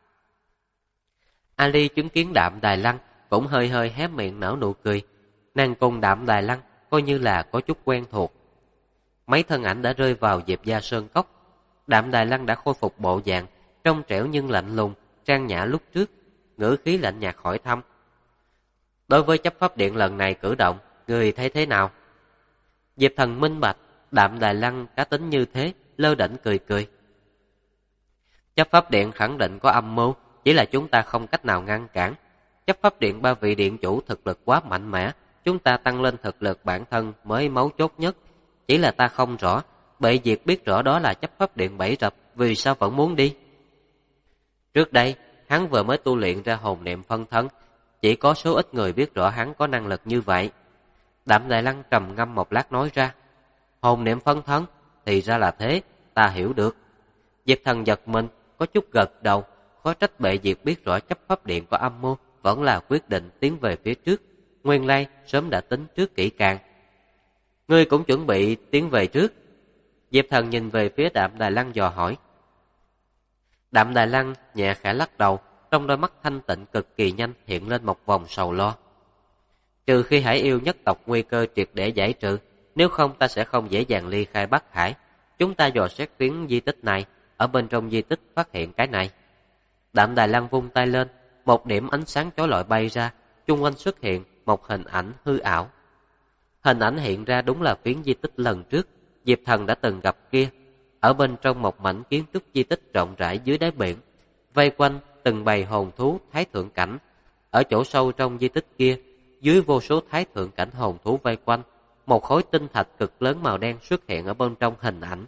A: Ali chứng kiến Đạm Đài Lăng cũng hơi hơi hé miệng nở nụ cười. Nàng cùng Đạm Đài Lăng coi như là có chút quen thuộc. Mấy thân ảnh đã rơi vào Diệp gia sơn cốc. Đạm Đài Lăng đã khôi phục bộ dạng trong trẻo nhưng lạnh lùng, trang nhã lúc trước, ngữ khí lạnh nhạt hỏi thăm. Đối với chấp pháp điện lần này cử động, người thấy thế nào? Diệp Thần minh bạch, Đạm Đài Lăng cá tính như thế, lơ đễnh cười cười. Chấp pháp điện khẳng định có âm mưu, chỉ là chúng ta không cách nào ngăn cản. Chấp pháp điện 3 vị điện chủ thực lực quá mạnh mẽ, chúng ta tăng lên thực lực bản thân mới mấu chốt nhất. Chỉ là ta không rõ, Bệ Diệt biết rõ đó là chấp pháp điện bẫy rập, vì sao vẫn muốn đi? Trước đây, hắn vừa mới tu luyện ra hồn niệm phân thân, chỉ có số ít người biết rõ hắn có năng lực như vậy. Đạm Đài Lăng trầm ngâm một lát nói ra, hồn niệm phân thân, thì ra là thế, ta hiểu được. Diệp Thần giật mình, có chút gật đầu, khó trách Bệ Diệt biết rõ chấp pháp điện có âm mưu, vẫn là quyết định tiến về phía trước. Nguyên lai sớm đã tính trước kỹ càng. Ngươi cũng chuẩn bị tiến về trước. Diệp Thần nhìn về phía Đạm Đài Lăng dò hỏi. Đạm Đài Lăng nhẹ khẽ lắc đầu, trong đôi mắt thanh tịnh cực kỳ nhanh hiện lên một vòng sầu lo. Trừ khi Hải Yêu nhất tộc nguy cơ triệt để giải trừ, nếu không ta sẽ không dễ dàng ly khai Bắc Hải. Chúng ta dò xét tuyến di tích này, ở bên trong di tích phát hiện cái này. Đạm Đài Lăng vung tay lên, một điểm ánh sáng chói lọi bay ra, chung quanh xuất hiện một hình ảnh hư ảo. Hình ảnh hiện ra đúng là phiến di tích lần trước Diệp Thần đã từng gặp kia. Ở bên trong một mảnh kiến trúc di tích rộng rãi dưới đáy biển, vây quanh từng bầy hồn thú thái thượng cảnh. Ở chỗ sâu trong di tích kia, dưới vô số thái thượng cảnh hồn thú vây quanh, một khối tinh thạch cực lớn màu đen xuất hiện ở bên trong hình ảnh.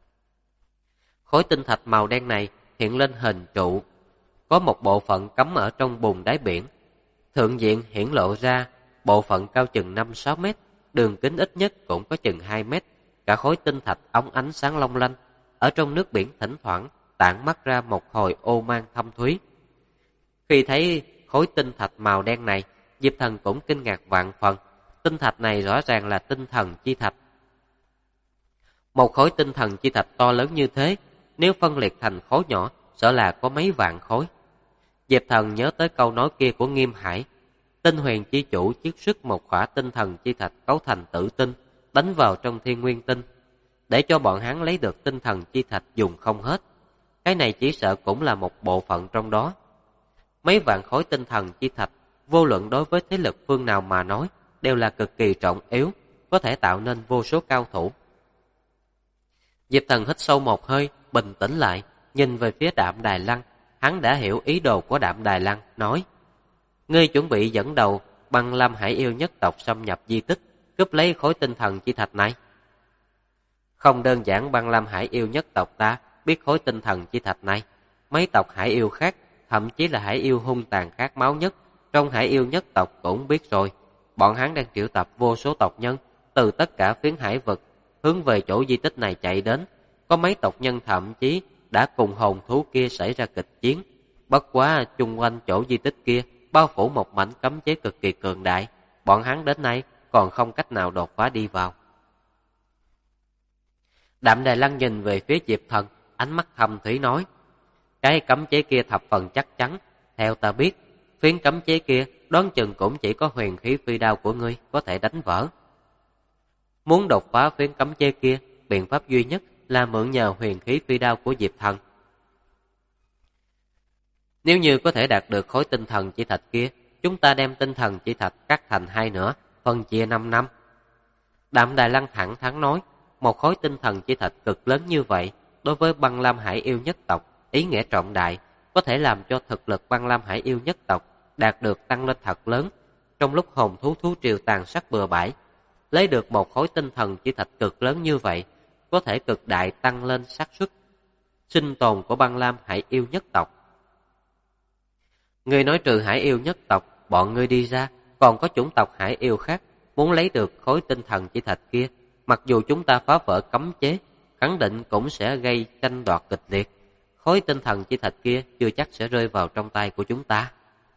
A: Khối tinh thạch màu đen này hiện lên hình trụ, có một bộ phận cắm ở trong bùn đáy biển. Thượng diện hiển lộ ra bộ phận cao chừng 5-6 mét, đường kính ít nhất cũng có chừng 2 mét. Cả khối tinh thạch óng ánh sáng long lanh, ở trong nước biển thỉnh thoảng tản mắt ra một hồi ô mang thâm thúy. Khi thấy khối tinh thạch màu đen này, Diệp Thần cũng kinh ngạc vạn phần. Tinh thạch này rõ ràng là tinh thần chi thạch. Một khối tinh thần chi thạch to lớn như thế, nếu phân liệt thành khối nhỏ, sợ là có mấy vạn khối. Diệp Thần nhớ tới câu nói kia của Nghiêm Hải. Tinh huyền chi chủ chiết xuất một khỏa tinh thần chi thạch cấu thành tử tinh, đánh vào trong thiên nguyên tinh, để cho bọn hắn lấy được tinh thần chi thạch dùng không hết. Cái này chỉ sợ cũng là một bộ phận trong đó. Mấy vạn khối tinh thần chi thạch, vô luận đối với thế lực phương nào mà nói, đều là cực kỳ trọng yếu, có thể tạo nên vô số cao thủ. Diệp Thần hít sâu một hơi, bình tĩnh lại, nhìn về phía Đạm Đài Lăng. Hắn đã hiểu ý đồ của Đạm Đài Lăng, nói: Ngươi chuẩn bị dẫn đầu Băng Lam Hải Yêu nhất tộc xâm nhập di tích, cướp lấy khối tinh thần chi thạch này. Không đơn giản Băng Lam Hải Yêu nhất tộc ta biết khối tinh thần chi thạch này, mấy tộc Hải Yêu khác, thậm chí là Hải Yêu hung tàn khát máu nhất trong Hải Yêu nhất tộc cũng biết rồi. Bọn hắn đang triệu tập vô số tộc nhân từ tất cả phiến hải vực hướng về chỗ di tích này chạy đến. Có mấy tộc nhân thậm chí đã cùng hồn thú kia xảy ra kịch chiến. Bất quá chung quanh chỗ di tích kia bao phủ một mảnh cấm chế cực kỳ cường đại, bọn hắn đến nay còn không cách nào đột phá đi vào. Đạm Đài Lăng nhìn về phía Diệp Thần, ánh mắt thầm thủy nói: Cái cấm chế kia thập phần chắc chắn, theo ta biết, phiến cấm chế kia đoán chừng cũng chỉ có huyền khí phi đao của ngươi có thể đánh vỡ. Muốn đột phá phiến cấm chế kia, biện pháp duy nhất là mượn nhờ huyền khí phi đao của Diệp Thần. Nếu như có thể đạt được khối tinh thần chi thạch kia, chúng ta đem tinh thần chi thạch cắt thành 2 nửa, phân chia 5 năm. Đạm Đài Lăng thẳng thắn nói, một khối tinh thần chi thạch cực lớn như vậy, đối với Băng Lam Hải Yêu nhất tộc, ý nghĩa trọng đại, có thể làm cho thực lực Băng Lam Hải Yêu nhất tộc đạt được tăng lên thật lớn. Trong lúc hồn thú thú triều tàn sát bừa bãi, lấy được một khối tinh thần chi thạch cực lớn như vậy, có thể cực đại tăng lên xác suất sinh tồn của Băng Lam Hải Yêu nhất tộc. Ngươi nói trừ Hải Yêu nhất tộc, bọn ngươi đi ra, còn có chủng tộc Hải Yêu khác muốn lấy được khối tinh thần chi thạch kia, mặc dù chúng ta phá vỡ cấm chế, khẳng định cũng sẽ gây tranh đoạt kịch liệt. Khối tinh thần chi thạch kia chưa chắc sẽ rơi vào trong tay của chúng ta.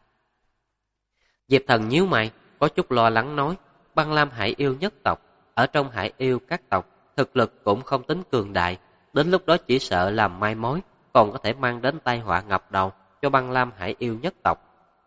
A: Diệp Thần nhíu mày, có chút lo lắng nói, Băng Lam Hải Yêu nhất tộc, ở trong Hải Yêu các tộc, thực lực cũng không tính cường đại, đến lúc đó chỉ sợ làm mai mối, còn có thể mang đến tai họa ngập đầu cho Băng Lam Hải Yêu nhất tộc.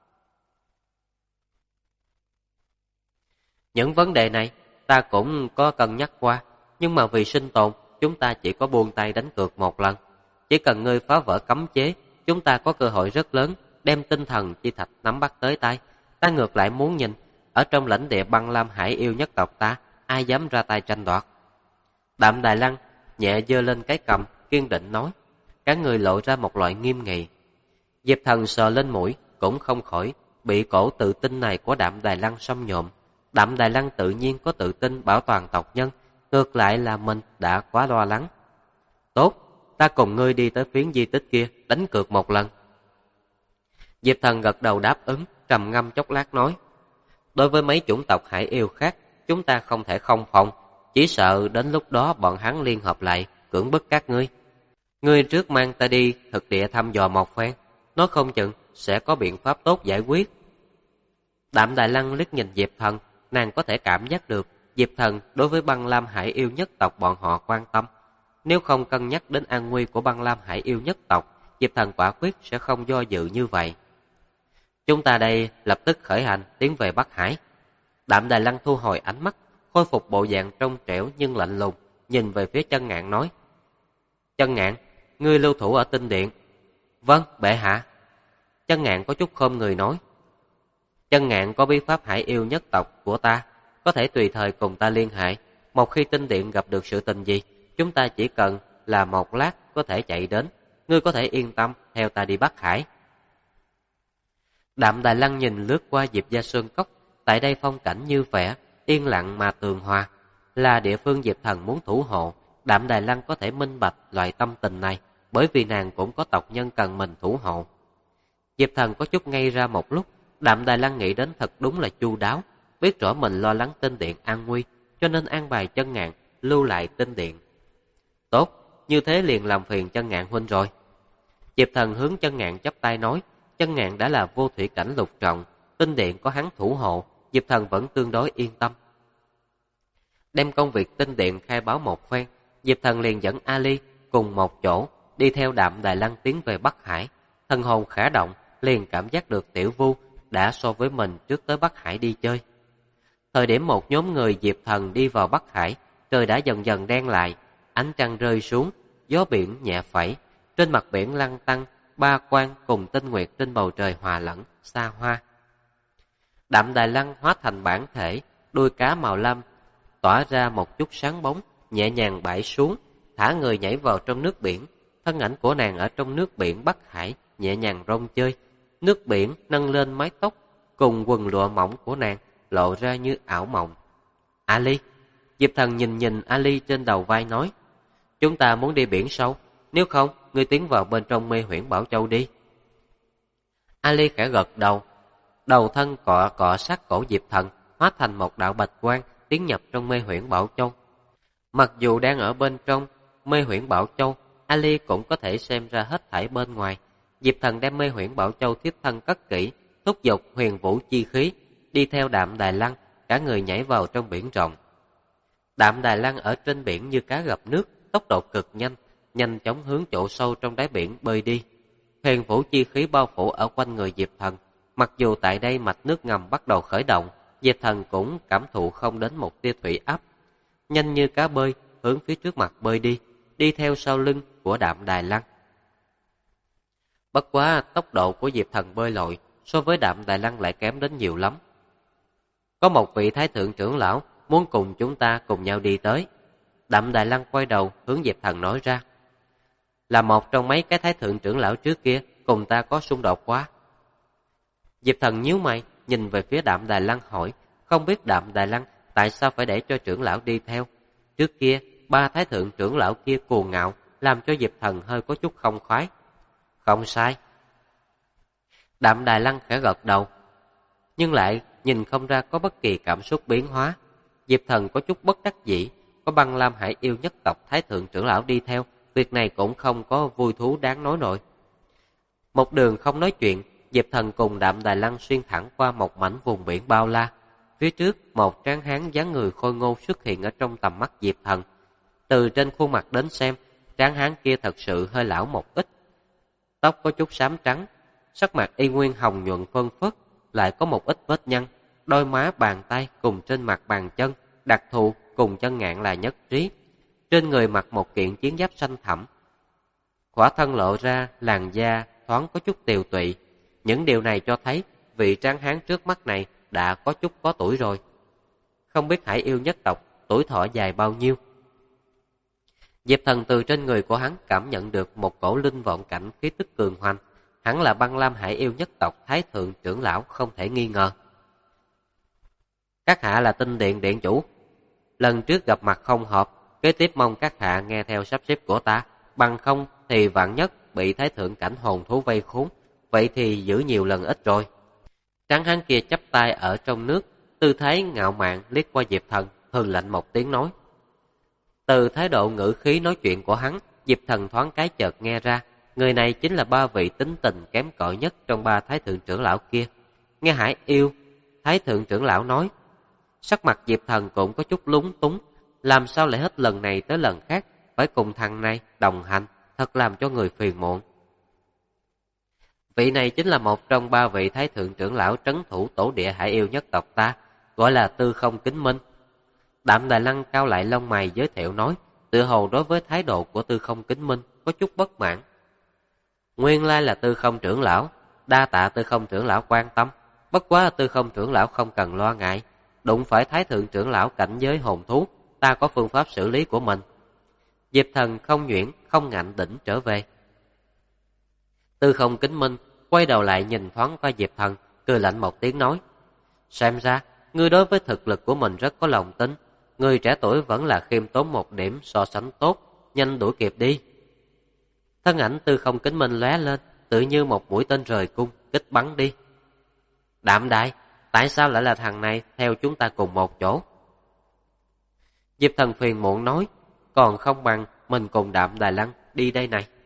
A: Những vấn đề này ta cũng có cân nhắc qua, nhưng mà vì sinh tồn, chúng ta chỉ có buông tay đánh cược một lần. Chỉ cần ngươi phá vỡ cấm chế, chúng ta có cơ hội rất lớn đem tinh thần chi thạch nắm bắt tới tay. Ta ngược lại muốn nhìn, ở trong lãnh địa băng lam hải yêu nhất tộc ta, ai dám ra tay tranh đoạt. Đạm Đài Lăng nhẹ giơ lên cái cầm, kiên định nói, cả người lộ ra một loại nghiêm nghị. Diệp Thần sờ lên mũi, cũng không khỏi bị cổ tự tin này của Đạm Đài Lăng xâm nhộm. Đạm Đài Lăng tự nhiên có tự tin bảo toàn tộc nhân, ngược lại là mình đã quá lo lắng. Tốt, ta cùng ngươi đi tới phiến di tích kia, đánh cược một lần. Diệp Thần gật đầu đáp ứng, trầm ngâm chốc lát nói, đối với mấy chủng tộc hải yêu khác, chúng ta không thể không phòng, chỉ sợ đến lúc đó bọn hắn liên hợp lại, cưỡng bức các ngươi. Ngươi trước mang ta đi thực địa thăm dò một phen, nói không chừng sẽ có biện pháp tốt giải quyết. Đạm Đài Lăng liếc nhìn Diệp Thần, nàng có thể cảm giác được Diệp Thần đối với băng lam hải yêu nhất tộc bọn họ quan tâm. Nếu không cân nhắc đến an nguy của băng lam hải yêu nhất tộc, Diệp Thần quả quyết sẽ không do dự như vậy. Chúng ta đây lập tức khởi hành tiến về Bắc Hải. Đạm Đài Lăng thu hồi ánh mắt, khôi phục bộ dạng trong trẻo nhưng lạnh lùng, nhìn về phía Chân Ngạn nói, Chân Ngạn, ngươi lưu thủ ở tinh điện. Vâng, bệ hạ. Chân Ngạn có chút khom người nói, Chân Ngạn có bí pháp hải yêu nhất tộc của ta, có thể tùy thời cùng ta liên hệ. Một khi tinh điện gặp được sự tình gì, chúng ta chỉ cần là một lát có thể chạy đến. Ngươi có thể yên tâm theo ta đi Bắc Hải. Đạm Đài Lăng nhìn lướt qua Diệp Gia Sơn Cốc, tại đây phong cảnh như vẻ, yên lặng mà tường hòa, là địa phương Diệp Thần muốn thủ hộ. Đạm Đài Lăng có thể minh bạch loại tâm tình này, bởi vì nàng cũng có tộc nhân cần mình thủ hộ. Diệp Thần có chút ngây ra một lúc, Đạm Đài Lăng nghĩ đến thật đúng là chu đáo, biết rõ mình lo lắng tinh điện an nguy, cho nên an bài Chân Ngạn lưu lại tinh điện. Tốt, như thế liền làm phiền Chân Ngạn huynh rồi. Diệp Thần hướng Chân Ngạn chắp tay nói, Chân Ngạn đã là vô thủy cảnh lục trọng, tinh điện có hắn thủ hộ, Diệp Thần vẫn tương đối yên tâm. Đem công việc tinh điện khai báo một phen, Diệp Thần liền dẫn Ali cùng một chỗ đi theo Đạm Đài Lăng tiến về Bắc Hải. Thần hồn khẽ động, liền cảm giác được Tiểu Vu đã so với mình trước tới Bắc Hải đi chơi. Thời điểm một nhóm người Diệp Thần đi vào Bắc Hải, trời đã dần dần đen lại, ánh trăng rơi xuống, gió biển nhẹ phẩy, trên mặt biển lăn tăn, ba quang cùng tinh nguyệt trên bầu trời hòa lẫn, xa hoa. Đạm Đài Lăng hóa thành bản thể, đuôi cá màu lam tỏa ra một chút sáng bóng, nhẹ nhàng bãi xuống, thả người nhảy vào trong nước biển. Thân ảnh của nàng ở trong nước biển Bắc Hải nhẹ nhàng rong chơi, nước biển nâng lên mái tóc cùng quần lụa mỏng của nàng lộ ra như ảo mộng. Ali, Diệp Thần nhìn Ali trên đầu vai nói, chúng ta muốn đi biển sâu, nếu không ngươi tiến vào bên trong Mê Huyễn Bảo Châu đi. Ali khẽ gật đầu, đầu thân cọ sát cổ Diệp Thần, hóa thành một đạo bạch quang tiến nhập trong Mê Huyễn Bảo Châu. Mặc dù đang ở bên trong Mê Huyễn Bảo Châu, Ali cũng có thể xem ra hết thảy bên ngoài. Diệp Thần đem Mê Huyễn Bảo Châu thiếp thân cất kỹ, thúc giục huyền vũ chi khí, đi theo Đạm Đài Lăng, cả người nhảy vào trong biển rộng. Đạm Đài Lăng ở trên biển như cá gặp nước, tốc độ cực nhanh, nhanh chóng hướng chỗ sâu trong đáy biển bơi đi. Huyền vũ chi khí bao phủ ở quanh người Diệp Thần. Mặc dù tại đây mạch nước ngầm bắt đầu khởi động, Diệp Thần cũng cảm thụ không đến một tia thủy áp. Nhanh như cá bơi, hướng phía trước mặt bơi đi, đi theo sau lưng của Đạm Đài Lăng. Bất quá tốc độ của Diệp Thần bơi lội so với Đạm Đài Lăng lại kém đến nhiều lắm. Có một vị thái thượng trưởng lão muốn cùng chúng ta cùng nhau đi tới. Đạm Đài Lăng quay đầu hướng Diệp Thần nói ra, là một trong mấy cái thái thượng trưởng lão trước kia cùng ta có xung đột quá. Diệp Thần nhíu mày nhìn về phía Đạm Đài Lăng hỏi, không biết Đạm Đài Lăng tại sao phải để cho trưởng lão đi theo. Trước kia ba thái thượng trưởng lão kia cuồng ngạo, làm cho Diệp Thần hơi có chút không khoái. Không sai. Đạm Đài Lăng khẽ gật đầu, nhưng lại nhìn không ra có bất kỳ cảm xúc biến hóa. Diệp Thần có chút bất đắc dĩ, có băng lam hải yêu nhất tộc thái thượng trưởng lão đi theo, việc này cũng không có vui thú đáng nói nổi. Một đường không nói chuyện, Diệp Thần cùng Đạm Đài Lăng xuyên thẳng qua một mảnh vùng biển bao la. Phía trước, một tráng hán dáng người khôi ngô xuất hiện ở trong tầm mắt Diệp Thần. Từ trên khuôn mặt đến xem, tráng hán kia thật sự hơi lão một ít. Tóc có chút xám trắng, sắc mặt y nguyên hồng nhuận phơn phớt, lại có một ít vết nhăn, đôi má bàn tay cùng trên mặt bàn chân, đặc thù cùng Chân Ngạn là nhất trí. Trên người mặc một kiện chiến giáp xanh thẳm, khỏa thân lộ ra làn da thoáng có chút tiều tụy. Những điều này cho thấy vị tráng hán trước mắt này đã có chút có tuổi rồi. Không biết Hải yêu nhất tộc tuổi thọ dài bao nhiêu. Diệp Thần từ trên người của hắn cảm nhận được một cổ linh vọng cảnh khí tức cường hoành. Hắn là Băng Lam Hải yêu nhất tộc Thái thượng trưởng lão không thể nghi ngờ. Các hạ là Tinh Điện điện chủ. Lần trước gặp mặt không hợp, kế tiếp mong các hạ nghe theo sắp xếp của ta, bằng không thì vạn nhất bị Thái thượng cảnh hồn thú vây khốn, vậy thì giữ nhiều lần ít rồi. Tráng hán kia chắp tay ở trong nước, tư thái ngạo mạn liếc qua Diệp Thần, hừ lạnh một tiếng nói. Từ thái độ ngữ khí nói chuyện của hắn, Diệp Thần thoáng cái chợt nghe ra, người này chính là ba vị tính tình kém cỏi nhất trong ba Thái thượng trưởng lão kia. Nghe Hải yêu, Thái thượng trưởng lão nói, sắc mặt Diệp Thần cũng có chút lúng túng, làm sao lại hết lần này tới lần khác phải cùng thằng này đồng hành, thật làm cho người phiền muộn. Vị này chính là một trong ba vị Thái thượng trưởng lão trấn thủ tổ địa Hải yêu nhất tộc ta, gọi là Tư Không Kính Minh. Đạm Đài Lăng cao lại lông mày giới thiệu nói, tự hồ đối với thái độ của Tư Không Kính Minh có chút bất mãn. Nguyên lai là Tư Không trưởng lão, đa tạ Tư Không trưởng lão quan tâm, bất quá Tư Không trưởng lão không cần lo ngại, đụng phải Thái thượng trưởng lão cảnh giới hồn thú, ta có phương pháp xử lý của mình. Diệp Thần không nhuyễn, không ngạnh đỉnh trở về. Tư Không Kính Minh quay đầu lại nhìn thoáng qua Diệp Thần, cười lạnh một tiếng nói, xem ra ngươi đối với thực lực của mình rất có lòng tin, người trẻ tuổi vẫn là khiêm tốn một điểm so sánh tốt, nhanh đuổi kịp đi. Thân ảnh Tư Không Kính Minh lóe lên, tự như một mũi tên rời cung, kích bắn đi. Đạm Đại, tại sao lại là thằng này theo chúng ta cùng một chỗ? Diệp Thần phiền muộn nói, còn không bằng mình cùng Đạm Đài Lăng đi đây này.